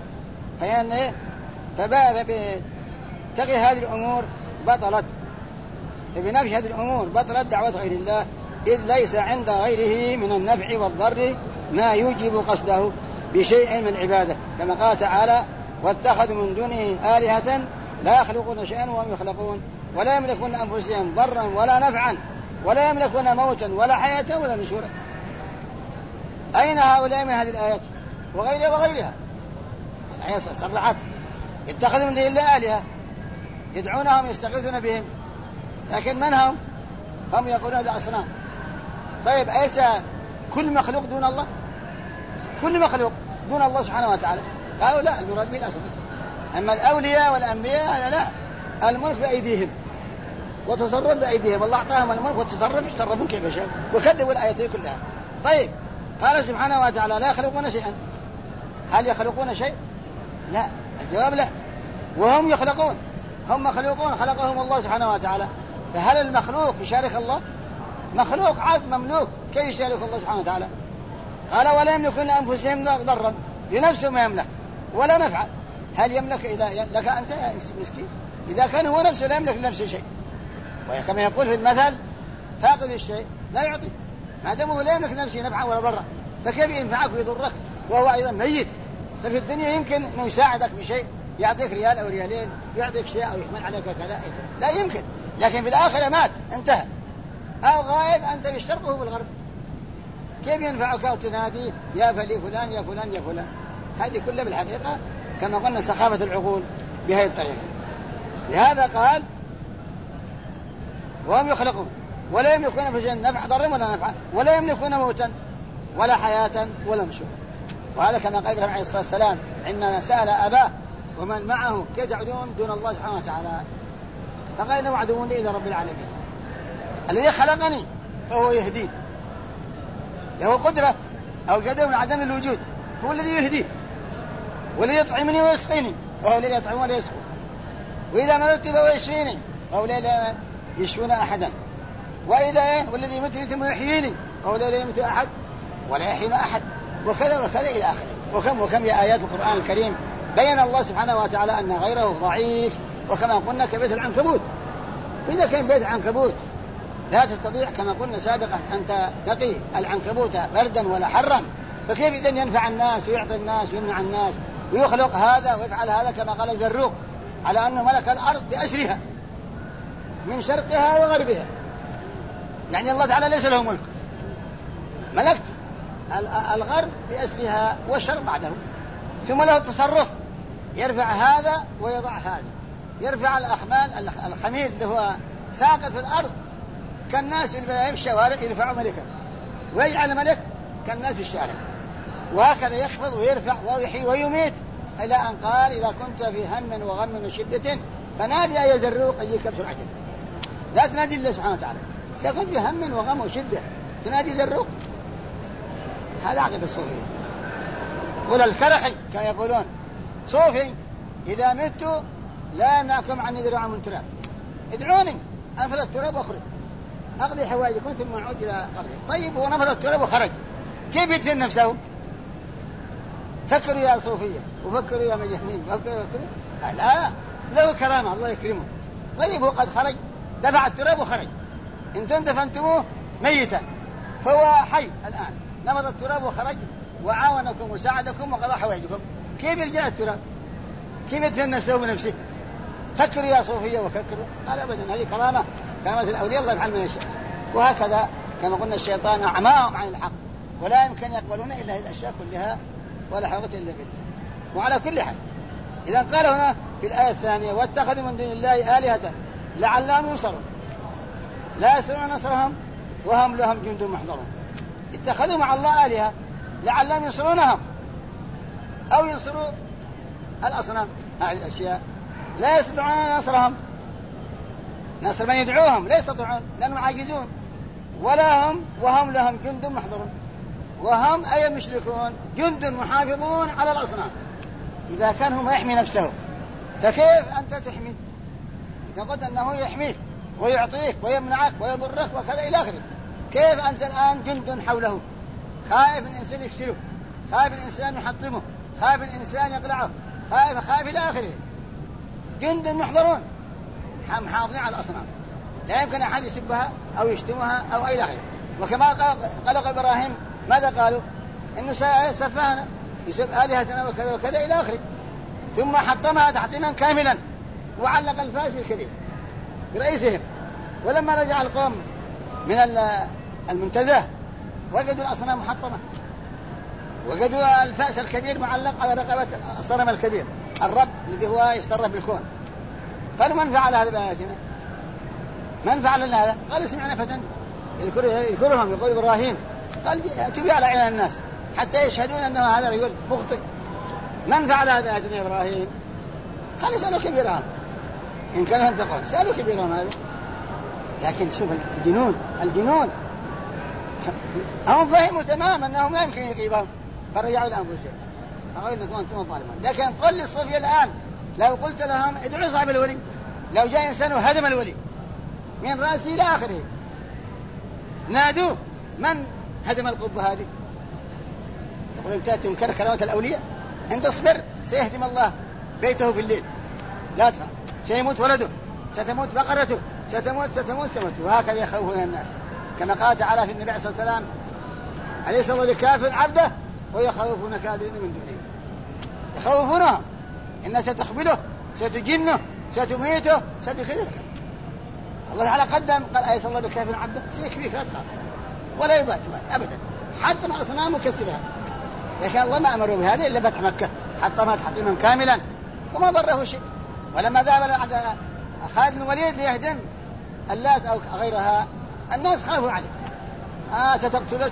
فبتغي هذه الأمور بطلت، فبنفي هذه الأمور بطلت دعوة غير الله، إذ ليس عند غيره من النفع والضر ما يوجب قصده بشيء من العبادة، كما قال تعالى واتخذوا من دونه آلهة لا يخلقون شيئا وهم يخلقون ولا يملكون أنفسهم ضرا ولا نفعا ولا يملكون موتا ولا حياة ولا نشورا. أين هؤلاء من هذه الآيات وغيرها؟ الآية صرحت اتخذوا من دون الله آلهة يدعونهم يستغيثون بهم، لكن من هم يقولون هذا أصنام. طيب أليس كل مخلوق دون الله؟ كل مخلوق دون الله سبحانه وتعالى؟ قالوا لا، المراد به الأصنام. أما الأولياء والأنبياء لا، الملك بأيديهم وتصرف بأيديهم، الله أعطاهم الملك والتصرف يتصرفون كيف شاء، وكذبوا الآيتين كلها. طيب قال سبحانه وتعالى لا يخلقون شيئا، هل يخلقون شيء؟ لا، الجواب لا. وهم يخلقون، هم مخلوقون خلقهم الله سبحانه وتعالى، فهل المخلوق يشارك الله؟ مخلوق عاد مملوك، كيف يشارك الله سبحانه وتعالى؟ قال ولا يملكون لأنفسهم ضرا، لنفسه ما يملك، ولا نفعا. هل يملك إذا لك أنت يا مسكين؟ إذا كان هو نفسه لا يملك لنفسه شيء، وكما يقول في المثل فاقد الشيء لا يعطي، ما دامه لا يملك لنفسه نفعا ولا ضرا فكيف ينفعك ويضرك وهو أيضا ميت؟ ففي الدنيا يمكن أنه يساعدك بشيء، يعطيك ريال أو ريالين، يعطيك شيء أو يحمل عليك كذا، لا يمكن. لكن في الآخرة مات انتهى، أو غائب أنت بالشرق وهو بالغرب، كيف ينفعك وتنادي يا فلي فلان يا فلان يا فلان؟ هذه كلها بالحقيقة كما قلنا سخافة العقول بهذه الطريقة. لهذا قال وهم يخلقون ولا يملكون فشيئا نفع ضر ولا نفع ولا يملكون موتا ولا حياة ولا نشور. وهذا كما قال إبراهيم عليه الصلاة والسلام عندما سأل أباه ومن معه كيف تعبدون دون الله سبحانه وتعالى، فقال إنهم عدوون لي إلى رب العالمين، الذي خلقني فهو يهدين، له قدرة أو قدر من عدم الوجود، هو الذي يهدي والذي يطعمني ويسقيني وهو الذي يطعم ولا يسقي، وإذا مرضت فهو يشفيني وهو الذي لا يشفون أحدا، وإذا والذي يمتني ثم يحييني وهو الذي لا يمت أحد ولا يحيينا أحد، وكذا وكذا إلى آخره. وكم يا آيات القرآن الكريم بين الله سبحانه وتعالى أن غيره ضعيف، وكما قلنا كبيت العنكبوت، وإذا كان بيت العنكبوت لا تستطيع كما قلنا سابقا أن تقي العنكبوت بردا ولا حرا، فكيف إذن ينفع الناس ويعطي الناس ويمنع الناس ويخلق هذا ويفعل هذا، كما قال زروق على أنه ملك الأرض بأسرها من شرقها وغربها، يعني الله تعالى ليس له ملك ملكت الغرب بأسرها والشرق بعده، ثم له التصرف، يرفع هذا ويضع هذا، يرفع الأحمال الحميل اللي هو ساقط في الأرض كالناس في الشوارع يرفعوا ملكا، ويجعل ملك كالناس في الشارع، وهكذا يخفض ويرفع ويحيي ويميت، إلى أن قال إذا كنت في هم وغم وشدة فنادي يا زروق يجيك بسرعة. لا تنادي الله سبحانه وتعالى، إذا كنت في هم وغم وشدة تنادي زروق. هذا عقيدة الصوفية. قول الكرخي كانوا يقولون صوفي إذا مت لا يمنعكم عني ذراع من تراب، ادعوني أنفذ التراب وأخرج أقضي حوائجكم ثم أعود إلى قبري. طيب هو نفذ التراب وخرج، كيف يدفن نفسه؟ فكروا يا صوفية وفكروا يا مجنين، فكروا لا، له كرامة الله يكرمه. طيب هو قد خرج، دفع التراب وخرج، انتم دفنتموه ميتا فهو حي الآن، نفذ التراب وخرج وعاونكم وساعدكم وقضى حوائجكم، كيف يرجع التراب؟ كيف يدفن نفسه بنفسه؟ فكروا يا صوفية وفكروا. قال أبدا، هذه كرامة الأولياء الله يفعل ما يشاء. وهكذا كما قلنا الشيطان أعماهم عن الحق ولا يمكن يقبلون إلا هذه الأشياء كلها ولا حوة إلا بالله. وعلى كل حال إذا قال هنا في الآية الثانية واتخذوا من دون الله آلهة لعلهم ينصرون لا يسرون نصرهم وهم لهم جند محضرون. اتخذوا مع الله آلهة لعلهم ينصرونهم أو ينصروا الأصنام. هذه الأشياء لا يستطيعون نصرهم، نصر من يدعوهم لا يستطيعون لأنهم عاجزون، ولا هم وهم لهم جند محضرون. وهم أي المشركون جند محافظون على الأصنام. إذا كان هو ما يحمي نفسه فكيف أنت تحمي؟ إذا قلت أنه يحميك ويعطيك ويمنعك ويضرك وكذا إلى آخره، كيف أنت الآن جند حوله خائف الإنسان يكسره، خائف الإنسان يحطمه، خائف الإنسان يقلعه، خائف إلى آخره. جند محضرون محافظين على الأصنام لا يمكن أحد يسبها أو يشتمها أو إلى آخره. وكما قال إبراهيم ماذا قالوا؟ إنه سفهنا يسب آلهتنا وكذا وكذا إلى آخره، ثم حطمها تحطيما كاملا وعلق الفاس بالكبير برئيسهم. ولما رجع القوم من المنتزه وجدوا الأصنام محطمة، وجدوا الفاس الكبير معلق على رقبة الصنم الكبير الرب الذي هو يتصرف بالكون. قالوا من فعل هذا بآياتنا؟ من فعل لنا هذا؟ قالوا سمعنا فتى يذكرهم يقول إبراهيم، قال تبي على عين الناس حتى يشهدون أنه هذا رجل مخطئ. من فعل هذا بآياتنا يا إبراهيم؟ قالوا سألوا كبيرهم إن كانوا ينطقون، سألوا كبيرهم هذا. لكن شوف الجنون هم فهموا تماما أنهم لا يمكن يقيمهم فرجعوا لأنفسهم فقالوا إنكم أنتم الظالمون. لكن قل للصوفية الآن لو قلت لهم ادعوا صاحب الولي، لو جاء إنسان وهدم الولي من رأسه إلى آخره نادوه من هدم القبة هذه؟ يقول أنت تنكر كلمات الأولياء، أنت اصبر سيهدم الله بيته في الليل، لا تخاف، سيموت ولده، ستموت بقرته، ستموت. وهكذا يخوفون الناس كما قال تعالى في النبي صلى الله عليه وسلم أليس الله بكاف عبده ويخوفونك الذين من دونه، يخوفونهم إن ستخبله ستجنه ستميته ستكذب. الله تعالى قدم قال أليس الله بكاف عبده سيكفيك لا تخاف ولا يبات أبدا حتى الأصنام مكسرها. لكن الله ما أمروا بهذا إلا فتح مكة حطمها تحطيما كاملا وما ضره شيء. ولما ذهب خالد بن الوليد ليهدم اللات أو غيرها الناس خافوا عليه، ستقتله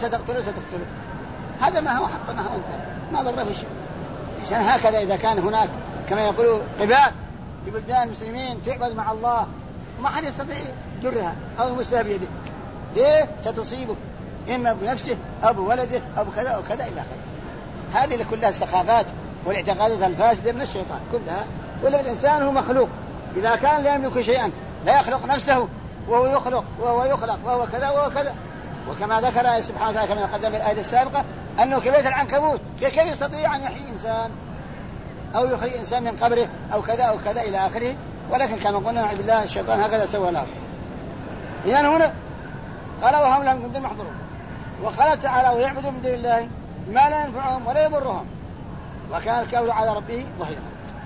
هذا ما هو حطمها وانتهى ما ضره شيء. عشان هكذا إذا كان هناك كما يقولوا قباب في بلدان المسلمين تعبد مع الله وما حد يستطيع يجرها أو يمسها بيده، ليه؟ ستصيبه إما بنفسه أو بولده أو بكذا أو كذا إلى آخره. هذه كلها الثقافات والاعتقادات الفاسدة من الشيطان كلها. ولا الإنسان هو مخلوق إذا كان لا يملك شيئا لا يخلق نفسه وهو يخلق وهو كذا وهو كذا. وكما ذكر سبحانه وتعالى كما قدم الآية السابقة أنه كبيت العنكبوت كيف يستطيع أن يحيي إنسان أو يخرج إنسان من قبره أو كذا أو كذا إلى آخره. ولكن كما قلنا نعوذ بالله الشيطان هكذا سوى له. إذن هنا قال وهم لهم جند محضرون. وقال تعالى ويعبدون من دون الله ما لا ينفعهم ولا يضرهم وكان الكافر على ربه ظهيرا.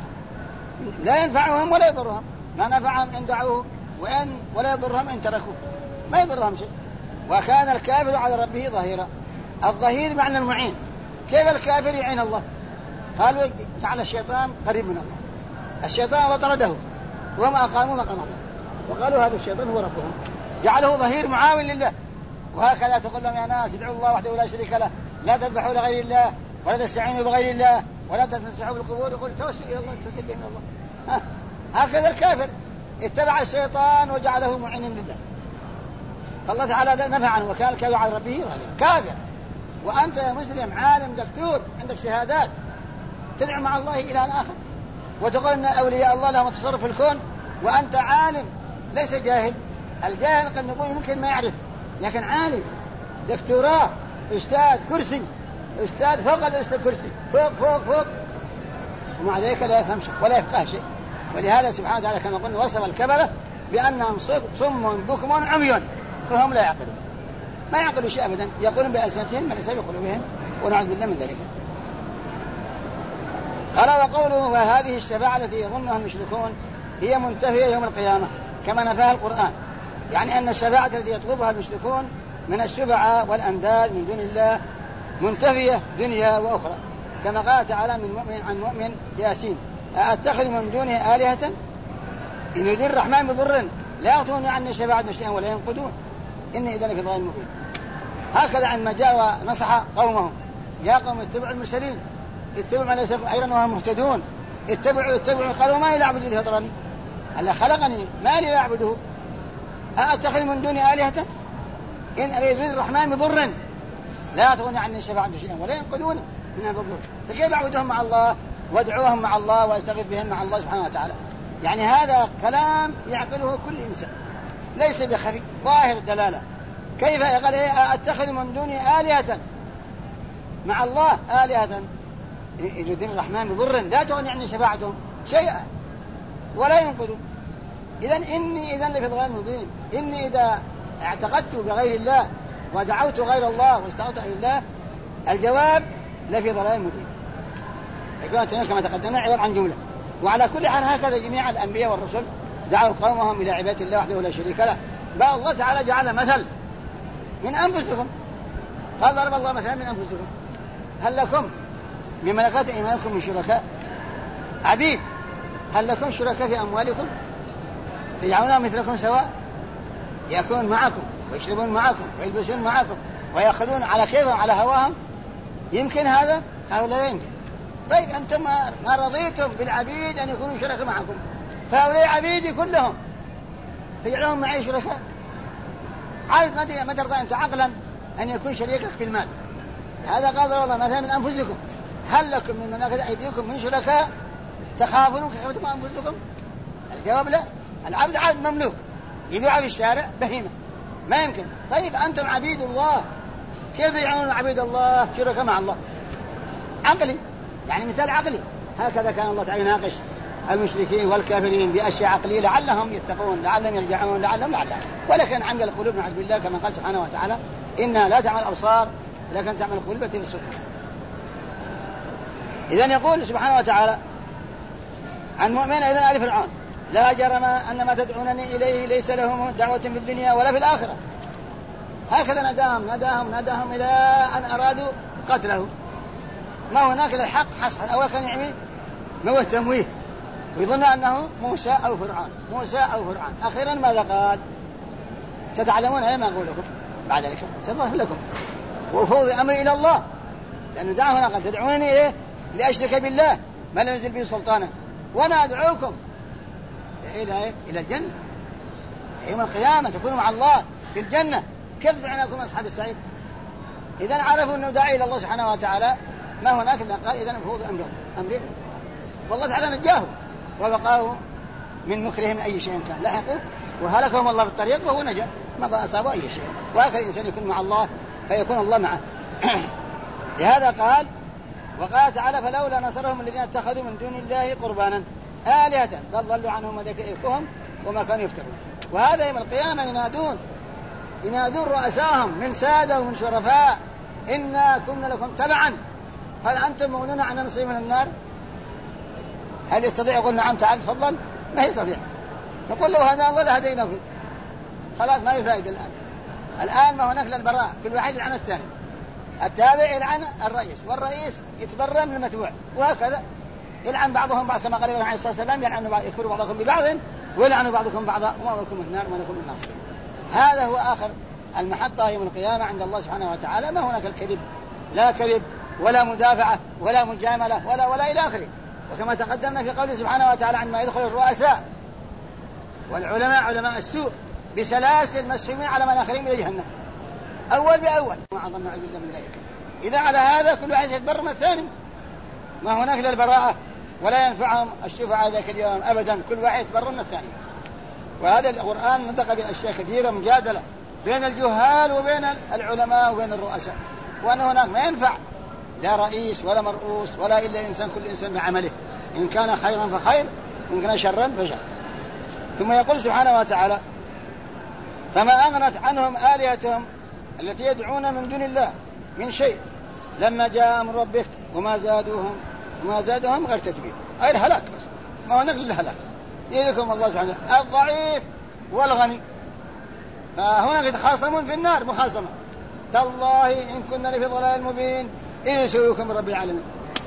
لا ينفعهم ولا يضرهم، ما نفعهم إن دعوه ولا يضرهم إن تركوه، ما يضرهم شيء. وكان الكافر على ربه ظهيرا، الظهير معنى المعين. كيف الكافر يعين الله؟ قالوا جعل الشيطان قريب من الله، الشيطان الله طرده وما أقاموا مقام الله، وقالوا هذا الشيطان هو ربهم، جعله ظهير معاون لله. وهكذا تقول لهم يا ناس ادعوا الله وحده لا شريك له، لا تذبحوا لغير الله ولا تستعينوا بغير الله ولا تتمسحوا بالقبور، يقول توسل إلى الله توسل إلى الله. هكذا الكافر اتبع الشيطان وجعله معينا لله، فالله تعالى نفع عنه وكان الكافر على ربه ظهيرا. كافر وأنت يا مسلم عالم دكتور عندك شهادات تدعو مع الله إلى آخر وتقول أن أولياء الله لهم تصرف في الكون وأنت عالم ليس جاهل. الجاهل قد نقول ممكن ما يعرف، لكن عالم دكتوراه أستاذ كرسي، أستاذ فوق الأستاذ كرسي، فوق ومع ذلك لا يفهم شيء ولا يفقه شيء. ولهذا سبحانه وتعالى كما قلنا وصف الكبرة بأنهم صم بكم عمي فهم لا يعقلون، ما يعقلوا شيء أبدا، يقولون بألسنتهم ما ليس بقلوبهم ونعوذ بالله من ذلك. قال وقوله وهذه الشفاعة التي يظنها المشركون هي منتهية يوم القيامة كما نفاها القرآن، يعني أن الشفاعة التي يطلبها المشركون من الشفعاء والأنداد من دون الله منتهية دنيا وأخرى، كما قال تعالى عن مؤمن ياسين أأتخذ من دونه آلهة إن يريد الرحمن بضر لا يغفرون عني شفاعة شيئا ولا ينقذون إني إذن في ضلال مبين. هكذا عندما جاء ونصح قومه يا قوم اتبعوا المرسلين اتبعوا ما ليس خيرا وهم مهتدون اتبعوا قالوا ما لي أعبد الذي فطرني ألا خلقني ما لي أعبده أأتخذ من دونه آلهة إن يريد الرحمن بضر لا تغني عني شفاعة شيئا ولا ينقذون من هذا الضر. فكيف أعبدهم مع الله وادعوهم مع الله واستغيث بهم مع الله سبحانه وتعالى؟ يعني هذا كلام يعقله كل إنسان ليس بخفي ظاهر الدلالة. كيف قال أتخذ من دونه آلهة مع الله آلهة يريدون الرحمن بضر لا تغني عني شفاعتهم شيئا ولا ينقذون إني إذن لفي ضلال مبين. إني إذا اعتقدت بغير الله ودعوت غير الله واستغفرت غير الله الجواب لفي ضلال مبين. يكون كما تقدمنا عبارة عن جملة. وعلى كل حال هكذا جميع الأنبياء والرسل دعوا قومهم إلى عبادة الله وحده لا شريك له. بل الله تعالى جعل مثل من أنفسكم، قال ضرب الله مثلا من أنفسكم هل لكم من ملكات أيمانكم من شركاء عبيد هل لكم شركاء في أموالكم تجعلونهم مثلكم سواء يأكلون معكم ويشربون معكم ويلبسون معكم ويأخذون على كيفهم على هواهم؟ يمكن هذا؟ هؤلاء لا يمكن. طيب أنتم ما رضيتم بالعبيد أن يكونوا شركاء معكم، فهؤلاء عبيدي كلهم تجعلهم معي شركاء. عارف ما ترضى أنت عقلا أن يكون شريكك في المال. هذا قال الله مثلا من أنفسكم هل لكم من ملكات أيديكم من شركاء تخافون كخيفتكم أنفسكم؟ الجواب لا. العبد عبد مملوك يبيع في الشارع بهيمة ما يمكن. طيب أنتم عبيد الله كيف يجعلون عبيد الله شركاء مع الله؟ عقلي يعني مثال عقلي. هكذا كان الله تعالى يناقش المشركين والكافرين بأشياء عقلية لعلهم يتقون لعلهم يرجعون لعلهم ولكن عمل القلوب نعوذ بالله كما قال سبحانه وتعالى إنها لا تعمل الأبصار لكن تعمل القلوب التي في الصدور. إذن يقول سبحانه وتعالى عن مؤمن إذن آل فرعون لا جرم أن ما تدعونني إليه ليس لهم دعوة في الدنيا ولا في الآخرة. هكذا نداهم إلى أن أرادوا قتله. ما هناك الحق حصل أول كان يعمل موه تمويه ويظن أنه موسى أو فرعون أخيرا ماذا قال؟ ستعلمون ما أقول لكم بعد ذلك سأظهر لكم وأفوض أمري إلى الله لأنه دعونا قال تدعونني إيه لأشرك بالله ما لم ينزل به سلطانا وأنا أدعوكم إلى الجنة يوم القيامة تكونوا مع الله في الجنة. كيف دعوناكم أصحاب السعيد؟ إذن عرفوا أنه داعي إلى الله سبحانه وتعالى ما هناك إلا قال إذن أفوض أمري والله تعالى نجاه وبقاه من مكرهم أي شيء كان لاحقوا وهلكهم الله في الطريق وهو نجا ما أصابه أي شيء. وهكذا الإنسان يكون مع الله فيكون الله معه. لهذا قال وقال تعالى فلولا نصرهم الذين اتخذوا من دون الله قربانا آلهة بل ضلوا عنهم وذكرهم وما كانوا يفترون. وهذا يوم القيامة ينادون رؤساهم من سادة ومن شرفاء إنا كنا لكم تبعا هل أنتم مغنون عن نصيب من النار؟ هل يستطيع يقول نعم تعال تفضل؟ ما يستطيع. نقول له هذا الله لهديناكم خلاص ما هي فائدة الآن ما هناك للبراء كل واحد عن الثاني التابع يلعن الرئيس، والرئيس يتبرى من المتبوع، وهكذا يلعن بعضهم بعض، كما قال النبي عليه الصلاة والسلام يكفر بعضكم ببعض ويلعن بعضكم بعضا ومأواكم النار وما لكم من ناصرين. هذا هو آخر المحطة يوم القيامة عند الله سبحانه وتعالى. ما هناك الكذب، لا كذب ولا مدافعة ولا مجاملة ولا إلى آخره. وكما تقدمنا في قوله سبحانه وتعالى عندما يدخل الرؤساء والعلماء علماء السوء بسلاسل مسحومين على مناخرهم إلى جهنم أول بأول، ما أعظم نعوذ بالله من ذلك. إذا على هذا كل واحد يتبرر من الثاني، ما هناك للبراءة ولا ينفعهم الشفعاء ذاك اليوم أبدا، كل واحد يتبرر من الثاني. وهذا القرآن نطق بأشياء كثيرة مجادلة بين الجهال وبين العلماء وبين الرؤساء، وأن هناك ما ينفع لا رئيس ولا مرؤوس ولا إلا إنسان، كل إنسان بعمله، إن كان خيرا فخير وإن كان شرا فشر. ثم يقول سبحانه وتعالى فما أغنت عنهم آلهتهم التي يدعون من دون الله من شيء لما جاء أمر ربك وما زادوهم غير تتبير، أي الهلاك بس، ما هو نقل الهلاك. يذكرهم الله سبحانه الضعيف والغني، فهنا يتخاصمون في النار مخاصمة. تالله إن كنا لفي ضلال مبين إذ يسويكم برب العالمين،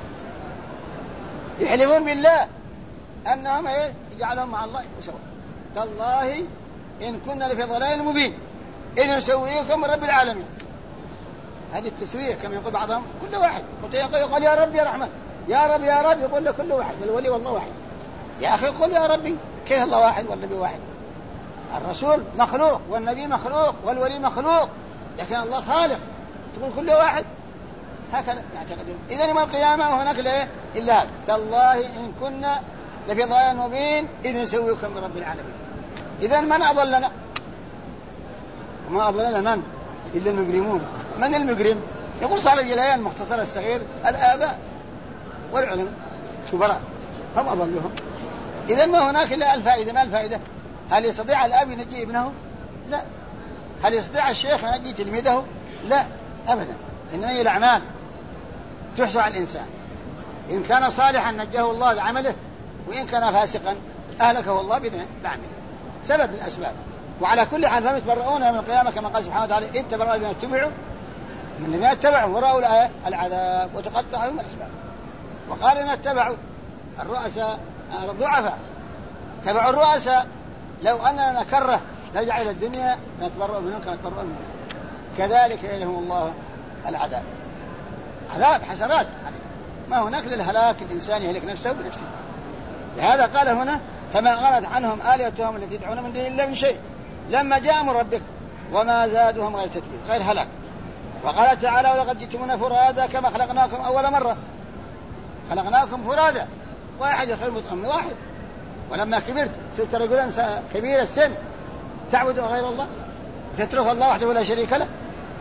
يحلفون بالله أنهم يجعلهم مع الله يسوون. تالله إن كنا لفي ضلال مبين إذ نسويكم برب العالمين. هذه التسوية كما يقول بعضهم كل واحد يقول يا رب يا رحمن، يا رب يا رب، يقول لكل واحد الولي والله واحد. يا أخي قل يا ربي، كيف الله واحد والنبي واحد؟ الرسول مخلوق والنبي مخلوق والولي مخلوق، لكن الله خالق، تقول كل واحد هكذا يعتقدون. إذا يوم القيامة هناك لا إلا هذا تالله إن كنا لفي ضلال مبين إذ نسويكم برب العالمين. إذا من أضلنا؟ وما أضلنا من؟ إلا المجرمون. من المجرم؟ يقول صاحب الجلاية المختصر الصغير الآباء والعلماء كبراء هم أضلهم. إذا ما هناك إلا الفائدة. ما الفائدة؟ هل يستطيع الأب ينجي ابنه؟ لا. هل يستطيع الشيخ ينجي تلميذه؟ لا أبدا. إنما هي الأعمال تحسب على الإنسان، إن كان صالحا نجاه الله بعمله، وإن كان فاسقا أهلكه الله بعمله، سبب من الأسباب. وعلى كل حال فهم يتبرؤون يوم القيامة كما قال سبحانه وتعالى إذ تبرأوا الذين اتبعوا من الذين اتبعوا ورأوا الآية العذاب وتقطعوا من الأسباب. وقال إن اتبعوا الرؤساء الضعفاء، اتبعوا الرؤساء، لو أننا نكره نرجع إلى الدنيا نتبرأ منهم كما نتبرأ منهم، كذلك يلهم الله العذاب، عذاب حسرات. ما هناك للهلاك الإنسان يهلك نفسه بنفسه. لهذا قال هنا فما غنت عنهم آلهتهم التي يدعون من دون الله من شيء لما جاء أمر ربك وما زادهم غير تتبير، غير هلاك. وقال تعالى ولقد جئتمونا فرادا كما خلقناكم أول مرة، خلقناكم فرادا، واحد يخير مطعم واحد. ولما كبرت صرت رجلا كبير السن تعبد غير الله، تترك الله وحده لا شريك له،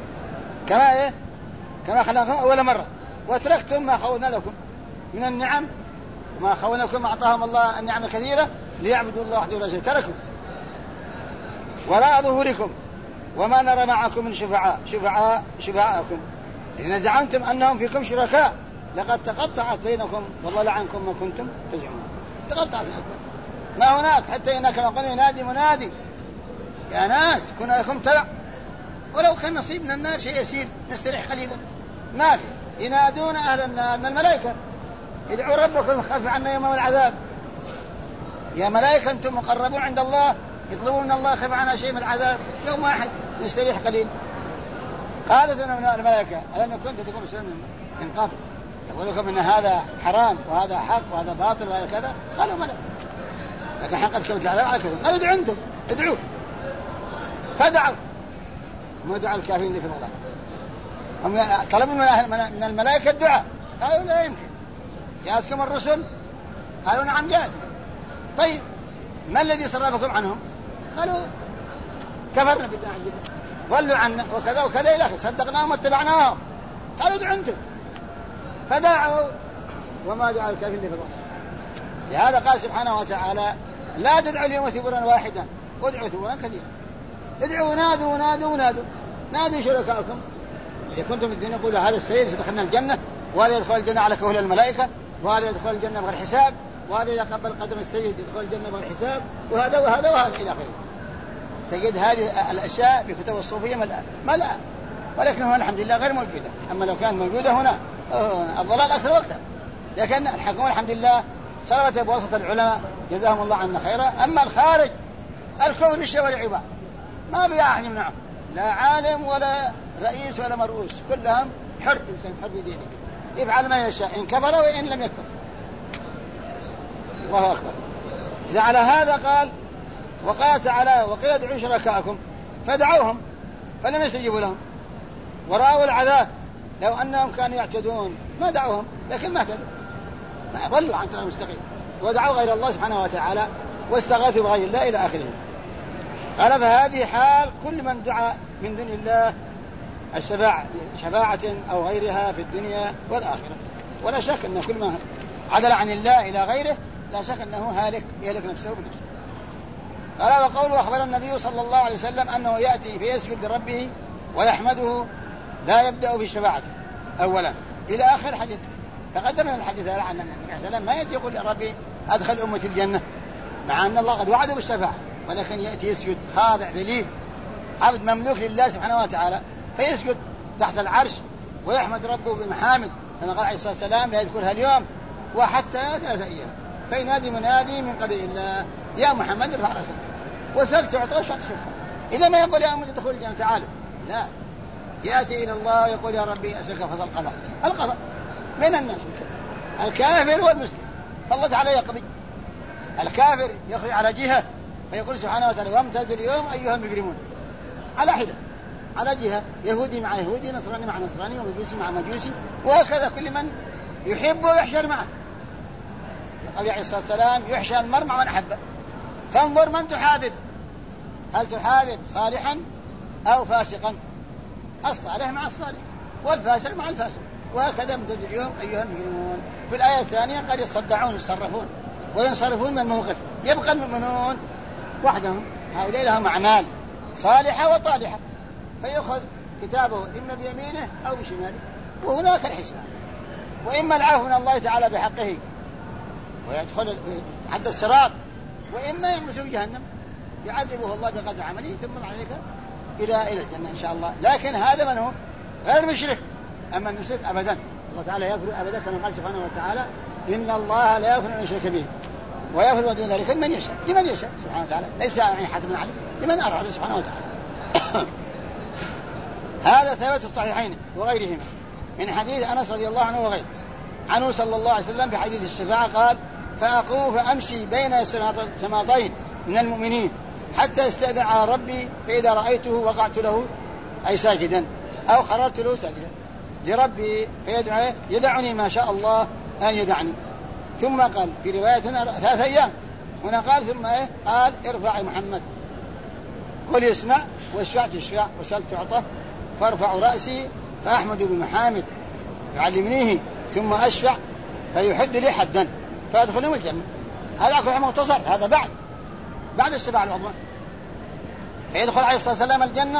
كما خلقناكم أول مرة، وتركتم ما خولنا لكم من النعم، وما خولناكم أعطاهم الله النعم الكثيرة ليعبدوا الله وحده لا شريك له. وراء ظهوركم وما نرى معكم من شفعاءكم إن زعمتم أنهم فيكم شركاء لقد تقطعت بينكم وضل عنكم ما كنتم تزعمون. تقطعت الأسباب، ما هناك حتى إنك لو قال ينادي منادي يا ناس كنا لكم تبع، ولو كان نصيب من النار شيء يسير نستريح قليلا، ما في. ينادون أهل النار من الملائكة ادعوا ربكم خف عنا يوم العذاب، يا ملائكة أنتم مقربون عند الله يطلبون من الله خف عنا شيء من العذاب يوم واحد نستريح قليل. قالت لنا الملائكة ألم كنت تكون مسلمين من قبل يقول لكم إن هذا حرام وهذا حق وهذا باطل وهذا كذا؟ قالوا بلى، لكن حقت كلمة العذاب على كذا. قالوا ادعوا أنتم، ادعوا، فدعوا ما دعا الكافرين في الله. هم طلبوا من الملائكة الدعاء، قالوا لا يمكن. جاءتكم الرسل؟ قالوا نعم جاءت. طيب ما الذي صرفكم عنهم؟ قالوا كفرنا بالله عز وجل، ضلوا عنا وكذا وكذا إلى آخره، صدقناهم واتبعناهم. قالوا ادعوا أنتم، فدعوا وما دعا الكافرين في الله. لهذا قال سبحانه وتعالى لا تدعوا اليوم ثبورا واحدا ادعوا ثبورا كثيرا. ادعوا نادوا شركائكم إذا كنتم الدنيا يقول هذا السيد سيدخلنا الجنة، وهذا يدخل الجنة على كهول الملائكة، وهذا يدخل الجنة بغير حساب، وهذا يقبل قدم السيد يدخل الجنة بغير حساب، وهذا إلى آخره. تجد هذه الأشياء بكتب الصوفية ملأ ولكن هنا الحمد لله غير موجودة. أما لو كانت موجودة هنا الضلال أكثر وأكثر. لكن الحكومة الحمد لله صرفت بواسطة العلماء جزاهم الله عنا خيرا. أما الخارج الكفر بالشوارع عباد ما بي أحد يمنعه، لا عالم ولا رئيس ولا مرؤوس، كلهم حر، إنسان حر بدينه يفعل ما يشاء إن كفر وإن لم يكفر. الله أكبر. إذا على هذا قال وقال تعالى وقيل ادعوا شركاءكم فدعوهم فلم يستجيبوا لهم ورأوا العذاب لو أنهم كانوا يعتدون ما دعوهم لكن ما اهتدوا، ما ضلوا عن طريق المستقيم ودعوا غير الله سبحانه وتعالى واستغاثوا بغير الله إلى آخره. قال فهذه حال كل من دعا من دون الله شفاعة أو غيرها في الدنيا والآخرة. ولا شك أن كل من عدل عن الله إلى غيره لا شك أنه هالك يهلك نفسه بنفسه. قال وقوله أخبر النبي صلى الله عليه وسلم أنه يأتي فيسجد لربه ويحمده لا يبدأ بالشفاعة أولا إلى آخر الحديث. تقدم الحديث عن النبي صلى الله عليه وسلم ما يأتي يقول يا ربي أدخل أمتي الجنة مع أن الله قد وعده بالشفاعة، ولكن يأتي يسجد خاضع ذليل عبد مملوك لله سبحانه وتعالى فيسجد تحت العرش ويحمد ربه بمحامد كما قال عليه الصلاة والسلام لا يذكرها اليوم وحتى 3 أيام فينادي منادي من قبل الله يا محمد ارفع رأسك وسل تعطى واشفع تشفع. إذا ما يقول يا أمد ادخل الجنة تعالى، لا، يأتي إلى الله ويقول يا ربي أسألك فصل القضاء من الناس الكافر والمسلم، فالله تعالى يقضي. الكافر يخرج على جهة فيقول سبحانه وتعالى وامتازوا اليوم أيها المجرمون على حدة على جهة، يهودي مع يهودي، نصراني مع نصراني، ومجوسي مع مجوسي، وهكذا كل من يحبه يحشر معه. النبي عليه الصلاة والسلام يحشى المرء مع من أحبه، فانظر من تحابب، هل تحابب صالحا أو فاسقا؟ الصالح مع الصالح والفاسق مع الفاسق، وهكذا امتاز اليوم أيها المجرمون. في الآية الثانية قال يصدعون يصرفون وينصرفون من الموقف، يبقى المؤمنون وحدهم هؤلاء لهم أعمال صالحة وطالحة فيأخذ كتابه إما بيمينه أو بشماله، وهناك الحساب، وإما العفو من الله تعالى بحقه ويدخل عد الصراط، وإما يمسه جهنم يعذبه الله بقدر عمله ثم عليك إلى الجنة إن شاء الله. لكن هذا من هو غير مشرك. أما المشرك أبدا الله تعالى يغفر أبدا كما قال سبحانه وتعالى إن الله لا يغفر أن يشرك به ويغفر دون ذلك لمن يشاء سبحانه وتعالى، ليس يعني حتم عليه لمن أراد سبحانه وتعالى. هذا ثبت في الصحيحين وغيرهما من حديث أنس رضي الله عنه وغيره عنه صلى الله عليه وسلم في حديث الشفاعة قال فأقوم فأمشي بين السماطين من المؤمنين حتى استأذن على ربي فإذا رأيته وقعت له أي ساجدا أو خررت له ساجدا لربي يدعني ما شاء الله أن يدعني. ثم قال في رواية 3 أيام، هنا قال ثم قال ارفع محمد قل يسمع واشفع تشفع وسل تعطى فارفع رأسي فأحمد بمحامد يعلمنيه ثم أشفع فيحد لي حدا فأدخلهم الجنة. هذا أكبر مختصر، هذا بعد الشفاعة العظمى. فيدخل عليه الصلاة والسلام الجنة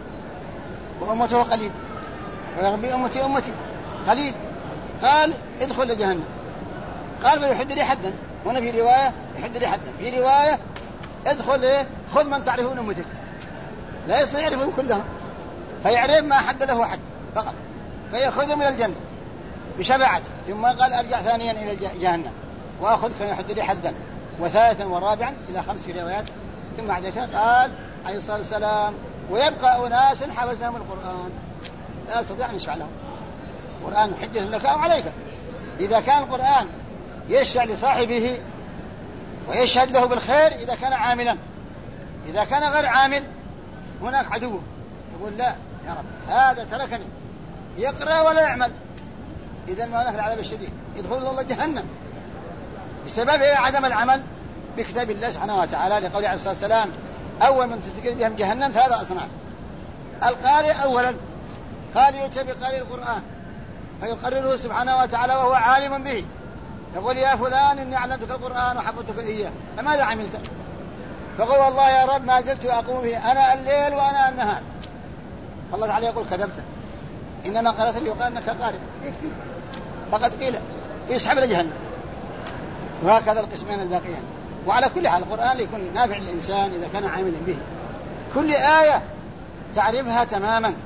وأمته قليل ويربي أمتي قليل، قال ادخل لجهنم قال فيحد لي حدا، هنا في رواية يحد لي حدا، في رواية ادخل خذ من تعرفون أمتك، لا يستطيع يعرفون كلهم فيعرف ما حد له حد فقط فيأخذهم إلى الجنة بشفاعته. ثم قال أرجع ثانيا إلى جهنم وأخذ فيحد لي حدا وثالثا ورابعا إلى 5 روايات. ثم بعد ذلك قال عليه الصلاة والسلام ويبقى أناس حبسهم القرآن لا يستطيع أن يشفع لهم. القرآن حجة لك أو عليك. إذا كان القرآن يشفع لصاحبه ويشهد له بالخير إذا كان عاملا، إذا كان غير عامل هناك عدو يقول لا يا رب هذا تركني يقرأ ولا يعمل، إذا ما هناك العذاب الشديد يدخل الله جهنم بسبب عدم العمل بكتاب الله سبحانه وتعالى، لقول عليه الصلاة والسلام أول من تسجل بهم جهنم 3 أصناف. القارئ أولا قال يؤتى بقارئ القرآن فيقرره سبحانه وتعالى وهو عالم به، يقول يا فلان إني علمتك القرآن وحفظتك إياه فماذا عملت؟ فقل والله يا رب ما زلت أقوم فيه أنا الليل وأنا النهار. الله تعالى يقول كذبت إنما قالت لي وقال أنك قارئ يكفي فقد قيل يسحب لجهنم. وهكذا القسمين الباقيان. وعلى كل حال القرآن يكون نافع للإنسان إذا كان عاملا به، كل آية تعرفها تماما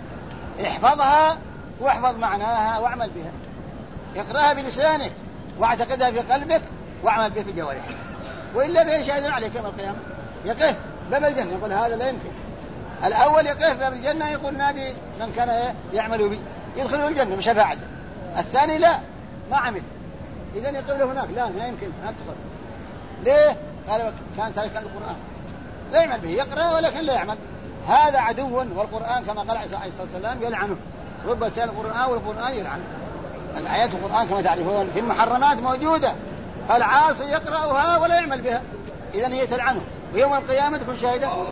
احفظها واحفظ معناها واعمل بها. اقرأها بلسانك واعتقدها في قلبك واعمل بها في جوارحك، وإلا به شاهد عليك يوم القيامة. يقف باب الجنة يقول هذا لا يمكن. الأول يقف باب الجنة يقول نادي من كان يعمل بي يدخل الجنة بشفاعته. الثاني لا ما عمل، إذن يقول له هناك لا ما يمكن ما تدخل. ليه؟ قال كان تارك القرآن لا يعمل به، يقرأ ولكن لا يعمل. هذا عدو، والقرآن كما قال عليه الصلاة والسلام يلعنه. رب تال القرآن والقرآن يلعنه. الآيات القرآن كما تعرفون في المحرمات موجودة، العاصي يقرأها ولا يعمل بها، إذن هي تلعنه ويوم القيامة تكون شاهدة